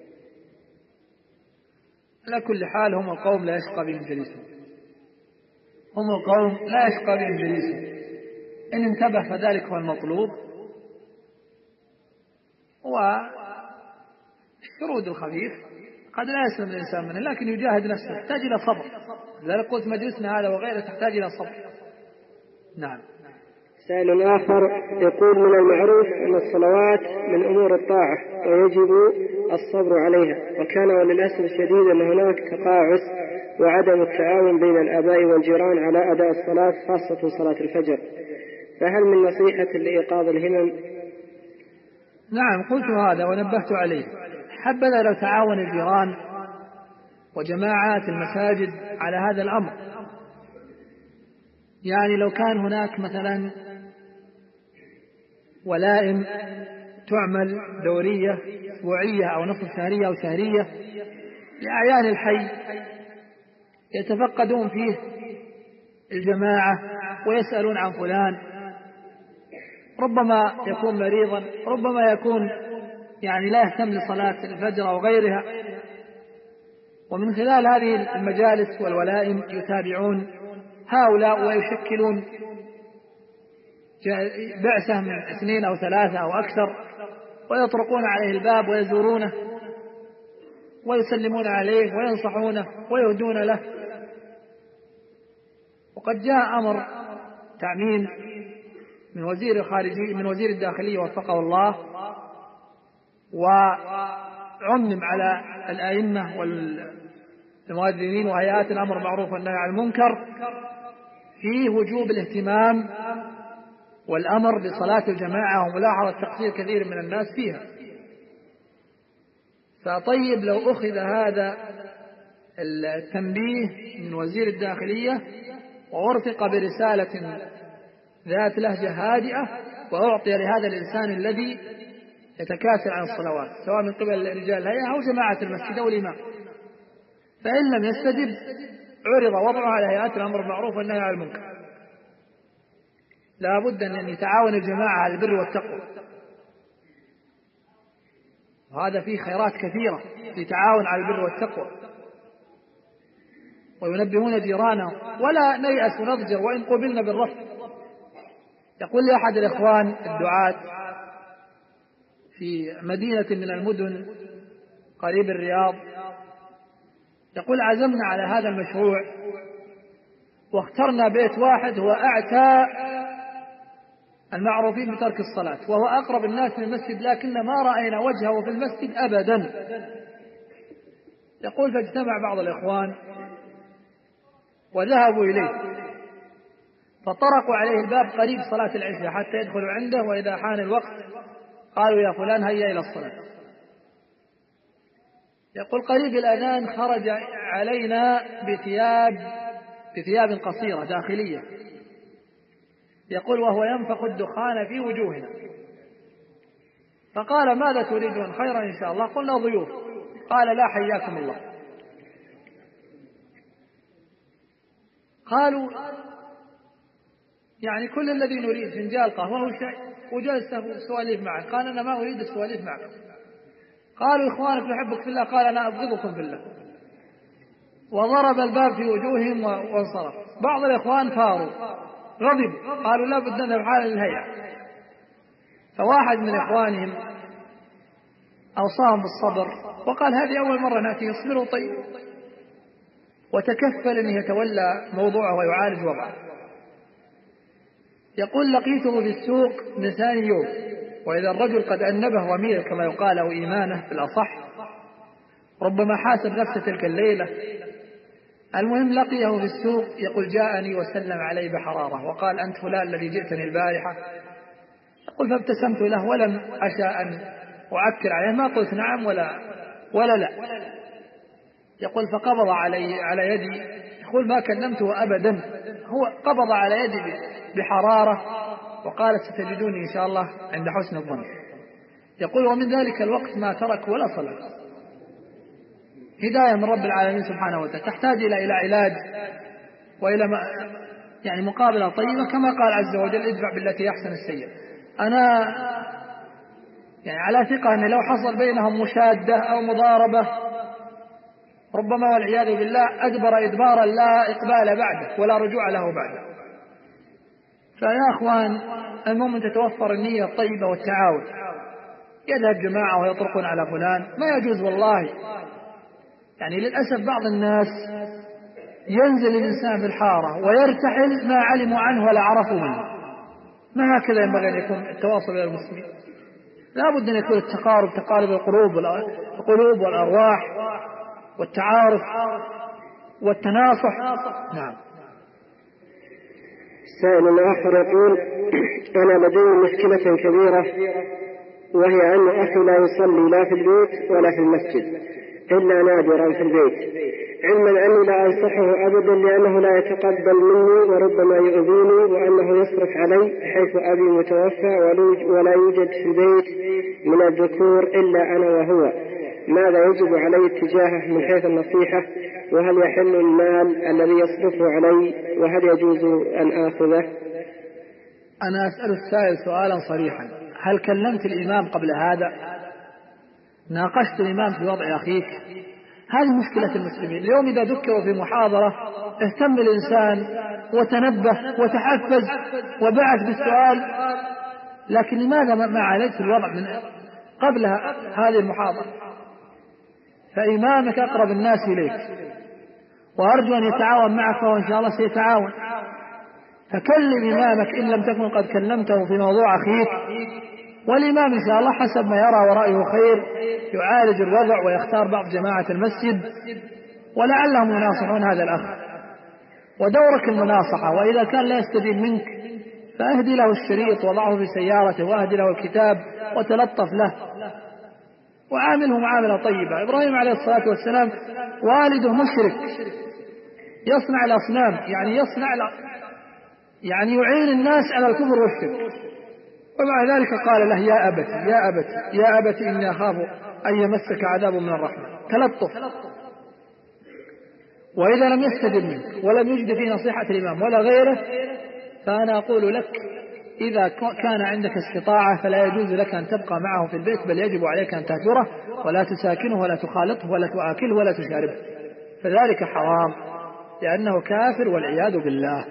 على كل حال هم القوم لا يشقى بهم جليسهم، هم القوم لا يشقى بهم جليسهم. إن انتبه فذلك هو المطلوب. والشرود الخبيث قد لا يسلم الإنسان منه، لكن يجاهد نفسه، يحتاج إلى صبر. لذلك قلت مجلسنا هذا وغيره تحتاج إلى صبر. نعم. سائل آخر يقول: من المعروف أن الصلوات من أمور الطاعة ويجب الصبر عليها، وكان وللأسف الشديد أن هناك تقاعس وعدم التعاون بين الآباء والجيران على أداء الصلاة خاصة صلاة الفجر، فهل من نصيحة لإيقاظ الهمم؟ نعم، قلت هذا ونبهت عليه. حبذا لو تعاون الجيران وجماعات المساجد على هذا الأمر. يعني لو كان هناك مثلا ولائم تعمل دورية أسبوعية أو نصف شهرية أو شهرية لأعيان الحي، يتفقدون فيه الجماعة ويسألون عن فلان، ربما يكون مريضا، ربما يكون يعني لا يهتم لصلاة الفجر أو غيرها. ومن خلال هذه المجالس والولائم يتابعون هؤلاء ويشكلون بعثة من اثنين أو ثلاثة أو أكثر، ويطرقون عليه الباب ويزورونه ويسلمون عليه وينصحونه ويهدون له. وقد جاء أمر تعميم من وزير الخارجية من وزير الداخلية وفقه الله، وعمم على الأئمة والمؤذنين وهيئات الأمر بالمعروف والنهي عن المنكر في وجوب الاهتمام والأمر بصلاة الجماعة وملاحظة تقصير كثير من الناس فيها. فطيب لو أخذ هذا التنبيه من وزير الداخلية وأرفق برسالة ذات لهجة هادئة وأعطي لهذا الإنسان الذي يتكاسل عن الصلوات سواء من قبل رجال الهيئة أو جماعة المسجد أو الإمام، فإن لم يستجب عرض وضعه على هيئات الأمر بالمعروف والنهي عن المنكر. لا بد أن يتعاون الجماعة على البر والتقوى، وهذا فيه خيرات كثيرة في تعاون على البر والتقوى، وينبهون جيرانهم ولا نيأس ونضجر وإن قبلنا بالرفض. يقول لي أحد الإخوان الدعاة في مدينة من المدن قريب الرياض، يقول: عزمنا على هذا المشروع واخترنا بيت واحد هو أعتى المعروفين بترك الصلاة وهو أقرب الناس للمسجد، لكن ما رأينا وجهه في المسجد أبدا. يقول: فاجتمع بعض الإخوان وذهبوا إليه فطرقوا عليه الباب قريب صلاة العشاء حتى يدخلوا عنده، وإذا حان الوقت قالوا: يا فلان هيا إلى الصلاة. يقول قريب الأذان خرج علينا بثياب بثياب قصيرة داخلية، يقول وهو ينفخ الدخان في وجوهنا، فقال ماذا تريدون؟ خيرا إن شاء الله. قلنا ضيوف. قال لا حياكم الله. قالوا يعني كل الذي نريد فنجان قهوة وشاي، وجلس سواليف معه. قال أنا ما أريد السواليف معكم. قالوا إخوانك نحبك في الله. قال أنا أبغضكم في الله، وضرب الباب في وجوههم وانصرف. بعض الإخوان فاروا غضب، قالوا لا بد نذهب حالا للهيئة. فواحد من إخوانهم أوصاهم بالصبر وقال هذه أول مرة نأتي، اصبروا طيب، وتكفل أن يتولى موضوعه ويعالج وضعه. يقول لقيته في السوق من ثاني يوم، وإذا الرجل قد أنبه وميل كما يقال أو إيمانه بالأصح، ربما حاسب نفسه تلك الليلة. المهم لقيه في السوق، يقول جاءني وسلم علي بحرارة وقال أنت فلان الذي جئتني البارحة؟ يقول فابتسمت له ولم أشاء أن أعكر عليه، ما قلت نعم ولا ولا لا. يقول فقبض علي على يدي، يقول ما كلمته أبدا، هو قبض على يدي بحرارة وقال ستجدوني إن شاء الله عند حسن الظن. يقول ومن ذلك الوقت ما ترك ولا صلى. هداية من رب العالمين سبحانه وتعالى تحتاج إلى إلى علاج وإلى يعني مقابلة طيبة، كما قال عز وجل ادفع بالتي أحسن السيئة. أنا يعني على ثقة أن لو حصل بينهم مشادة أو مضاربة ربما والعياذ بالله أدبر إدبارا لا إقبال بعده ولا رجوع له بعده. فيا أخوان المهم أن تتوفر النية الطيبة والتعاون. يذهب جماعة ويطرقون على فلان ما يجوز والله. يعني للأسف بعض الناس ينزل الإنسان في الحارة ويرتحل ما علموا عنه ولا عرفوا منه. ما هكذا ينبغي أن يكون التواصل بين المسلمين. لا بد أن يكون التقارب، تقارب القلوب القلوب والأرواح والتعارف والتناصح. نعم. سائل آخر يقول أنا لدي مشكلة كبيرة، وهي أن أخي لا يصلي لا في البيت ولا في المسجد إلا نادرا في البيت، علما أني لا أنصحه أبدا لأنه لا يتقبل مني وربما يؤذيني، وأنه يصرف علي حيث أبي متوفى ولا يوجد في البيت من الذكور إلا أنا وهو. ماذا يجب علي اتجاهه من حيث النصيحة؟ وهل يحل المال الذي يصرفه علي؟ وهل يجوز أن آخذه؟ أنا أسأل السائل سؤالا صريحا، هل كلمت الإمام قبل هذا؟ ناقشت الإمام في وضع أخيك؟ هذه مشكلة المسلمين اليوم. إذا ذكروا في محاضرة اهتم الإنسان وتنبه وتحفز وبعث بالسؤال، لكن لماذا ما عالجت الوضع من قبل هذه المحاضرة؟ فإمامك أقرب الناس إليك، وأرجو أن يتعاون معك، وإن شاء الله سيتعاون. فكلم إمامك إن لم تكن قد كلمته في موضوع أخيك، والإمام إن شاء الله حسب ما يرى ورأيه خير يعالج الوضع ويختار بعض جماعة المسجد، ولعلهم يناصحون هذا الأخ. ودورك المناصحة، وإذا كان لا يستجيب منك فأهدي له الشريط وضعه في سيارته، وأهدي له الكتاب وتلطف له وعامله معاملة طيبة. إبراهيم عليه الصلاة والسلام والده مشرك يصنع الأصنام، يعني يصنع يعني يعين الناس على الكفر والشرك، ومع ذلك قال له يا أبت يا أبت يا أبت إني أخاف أن يمسك عذاب من الرحمة. تلطف. وإذا لم يستجب منك ولم يجد في نصيحة الإمام ولا غيره، فأنا أقول لك إذا كان عندك استطاعة فلا يجوز لك أن تبقى معه في البيت، بل يجب عليك أن تهجره ولا تساكنه ولا تخالطه ولا تؤكله ولا تشاربه، فذلك حرام لأنه كافر والعياذ بالله.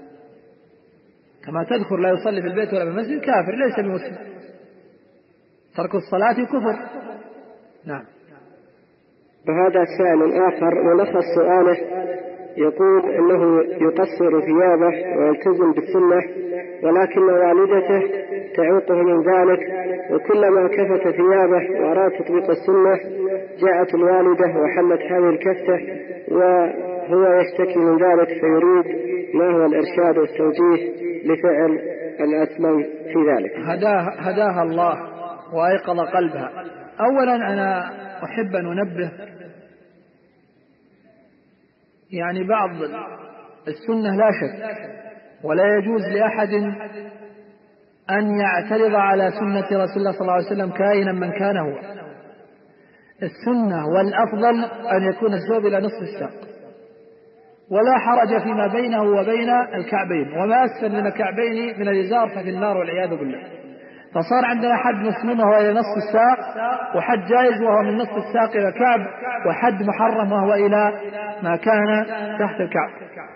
كما تذكر لا يصلي في البيت ولا في المسجد كافر ليس بمسلم، ترك الصلاة كفر. نعم. وهذا سائل آخر ولخص سؤاله يقول إنه يقصر ثيابه ويلتزم بالسنة، ولكن والدته تعوقه من ذلك، وكلما كفت ثيابه وأراد تطبيق السنة جاءت الوالدة وحلت هذه الكفة وهو يشتكي من ذلك، فيريد ما هو الإرشاد والتوجيه لفعل الأسلم في ذلك. هداها, هداها الله وأيقظ قلبها. أولا أنا أحب أن أنبه يعني بعض السنة لا شك، ولا يجوز لأحد أن يعترض على سنة رسول الله صلى الله عليه وسلم كائنا من كان هو. السنة والأفضل أن يكون الثوب إلى نصف الساق، ولا حرج فيما بينه وبين الكعبين، وما أسفل من الكعبين من الإزار ففي النار والعياذ بالله. فصار عندنا حد مسنون وهو إلى نصف الساق، وحد جائز وهو من نصف الساق إلى الكعب، وحد محرم وهو إلى ما كان تحت الكعب.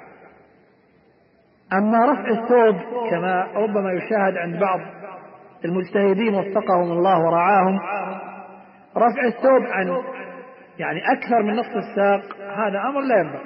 أما رفع الثوب كما ربما يشاهد عند بعض المجتهدين وفقهم الله ورعاهم، رفع الثوب عن يعني أكثر من نصف الساق هذا أمر لا ينبغي.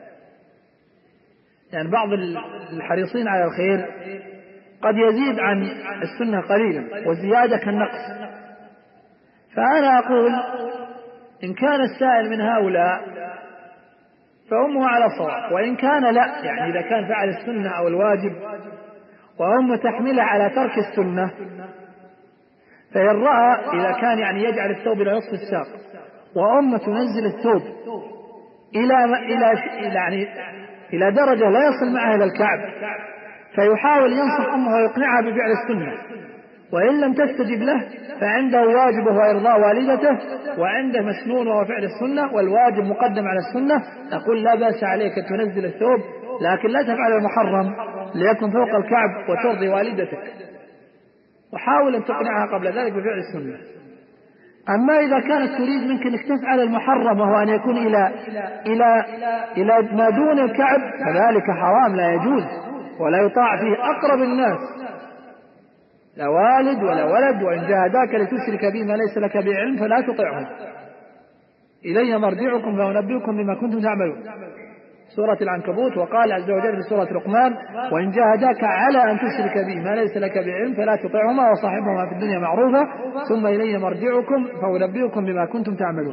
يعني بعض الحريصين على الخير قد يزيد عن السنة قليلا، والزيادة كالنقص. فأنا أقول إن كان السائل من هؤلاء فأمه على صواب، وإن كان لا، يعني إذا كان فعل السنة أو الواجب وأمه تحمله على ترك السنة، فإن رأى إذا كان يعني يجعل الثوب إلى نصف الساق وأمه تنزل الثوب إلى إلى يعني إلى درجة لا يصل معها إلى الكعب، فيحاول ينصح أمه ويقنعها بفعل السنة، وإن لم تستجب له فعنده واجب وهو إرضاء والدته، وعنده مسنون وهو فعل السنة، والواجب مقدم على السنة. أقول لا بأس عليك أن تنزل الثوب، لكن لا تفعل المحرم ليكن فوق الكعب وترضي والدتك، وحاول أن تقنعها قبل ذلك بفعل السنة. أما إذا كانت تريد منك أنك تفعل المحرم وهو أن يكون إلى إلى إلى ما دون الكعب، فذلك حرام لا يجوز، ولا يطاع فيه أقرب الناس، لا والد ولا ولد. وإن جاهداك لتشرك بي ما ليس لك بعلم فلا تطعهم، إلي مرجعكم فأنبئكم بما كنتم تعملون، سورة العنكبوت. وقال عز وجل في سورة لقمان: وإن جاهداك على أن تشرك بي ما ليس لك بعلم فلا تطعهما وصاحبهما في الدنيا معروفا ثم إلي مرجعكم فأنبئكم بما كنتم تعملون.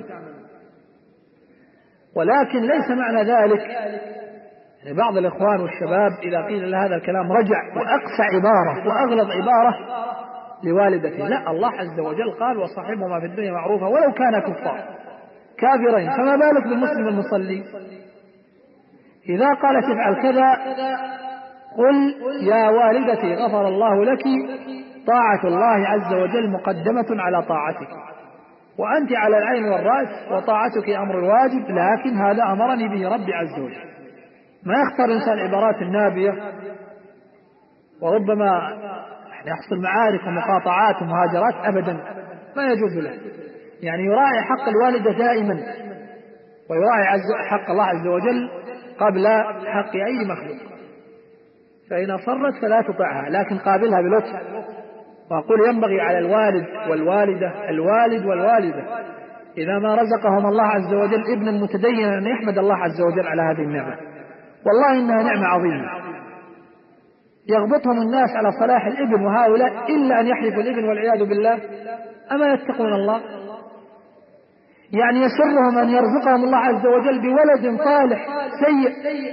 ولكن ليس معنى ذلك يعني بعض الإخوان والشباب إذا قيل له هذا الكلام رجع وأقسى عبارة وأغلظ عبارة لوالدته. لا، الله عز وجل قال: وصاحبهما في الدنيا معروفا ولو كان كفار كافرين، فما بالك بالمسلم المصلي؟ إذا قالت افعل كذا قل: يا والدتي غفر الله لك، طاعة الله عز وجل مقدمة على طاعتك، وأنت على العين والرأس، وطاعتك أمر الواجب، لكن هذا أمرني به ربي عز وجل. ما يختار الإنسان العبارات النابية، وربما يحصل معارك ومقاطعات ومهاجرات، أبدا ما يجوز له. يعني يراعي حق الوالدة دائما، ويراعي حق الله عز وجل قبل حق أي مخلوق. فإن أصرت فلا تطعها، لكن قابلها بلطف. وأقول ينبغي على الوالد والوالدة، الوالد والوالدة، إذا ما رزقهم الله عز وجل ابنا متدينا أن يحمد الله عز وجل على هذه النعمة، والله إنها نعمة عظيمة. يغبطهم الناس على صلاح الابن، وهؤلاء إلا أن يحلفوا الابن والعياذ بالله. أما يتقون الله؟ يعني يسرهم أن يرزقهم الله عز وجل بولد صالح سيء،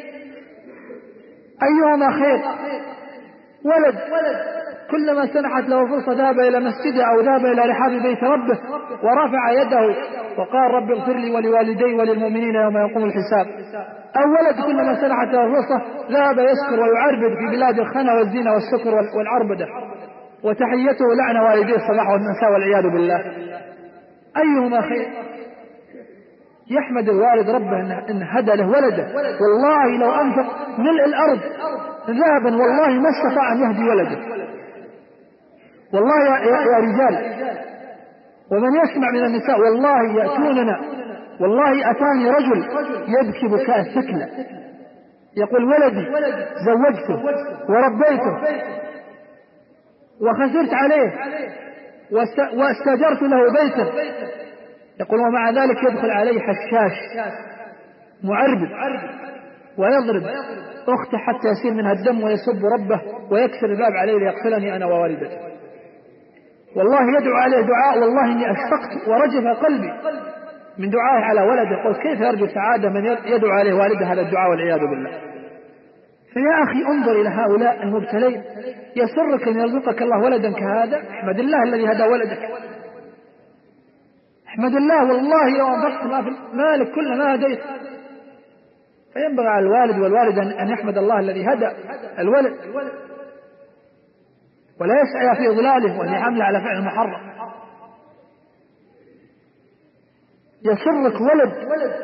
أيهما خير؟ ولد كلما سنحت له فرصة ذهب إلى مسجده أو ذهب إلى رحاب بيت ربه ورفع يده وقال: رب اغفر لي ولوالدي وللمؤمنين يوم يقوم الحساب. أو ولد كلما سنحت له فرصة ذهب يسكر ويعربد في بلاد الخنا والزنا والسكر والعربدة، وتحيته لعن والديه الصباح والمساء والعياذ بالله. أيهما خير؟ يحمد الوالد ربه إن هدى له ولده. والله لو أنفق ملء الأرض ذهبا والله ما استطاع أن يهدي ولده. والله يا, يا رجال، ومن يسمع من النساء والله يأتوننا، والله أتاني رجل يبكي بكاء الثكلى يقول: ولدي زوجته وربيته وخسرت عليه واستأجرت له بيتا، يقول ومع ذلك يدخل عليه حشاش معربد ويضرب أخته حتى يسيل منها الدم ويسب ربه ويكسر الباب عليه ليقتلني أنا ووالدتي. والله يدعو عليه دعاء، والله إني أشفقت ورجف قلبي من دعائه على ولده. قلت كيف يرجو سعادة من يدعو عليه والده هذا الدعاء والعياذ بالله؟ فيا أخي انظر إلى هؤلاء المبتلين، يسرك أن يرزقك الله ولدا كهذا، احمد الله الذي هدى ولدك، احمد الله والله لو أنفقت ما في مالك كل ما هديت. فينبغي على الوالد والوالد أن يحمد الله الذي هدى الولد ولا يسعى في ظلاله وأن يحمل على فعل المحرم. يسرك ولد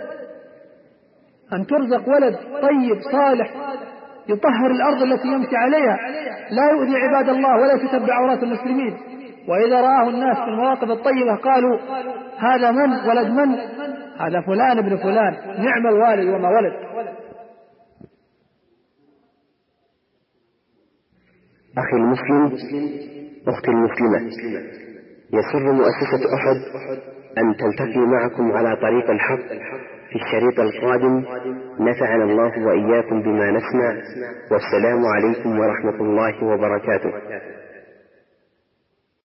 أن ترزق ولد طيب صالح يطهر الأرض التي يمشي عليها، لا يؤذي عباد الله ولا يتتبع عورات المسلمين. وإذا رآه الناس في المواقف الطيبة قالوا هذا من ولد من؟ هذا فلان ابن فلان، نعم الوالد وما ولد. أخي المسلم، أختي المسلمة، يسر مؤسسة أحد أن تلتقي معكم على طريق الحق في الشريط القادم. نفعنا الله وإياكم بما نسمع، والسلام عليكم ورحمة الله وبركاته.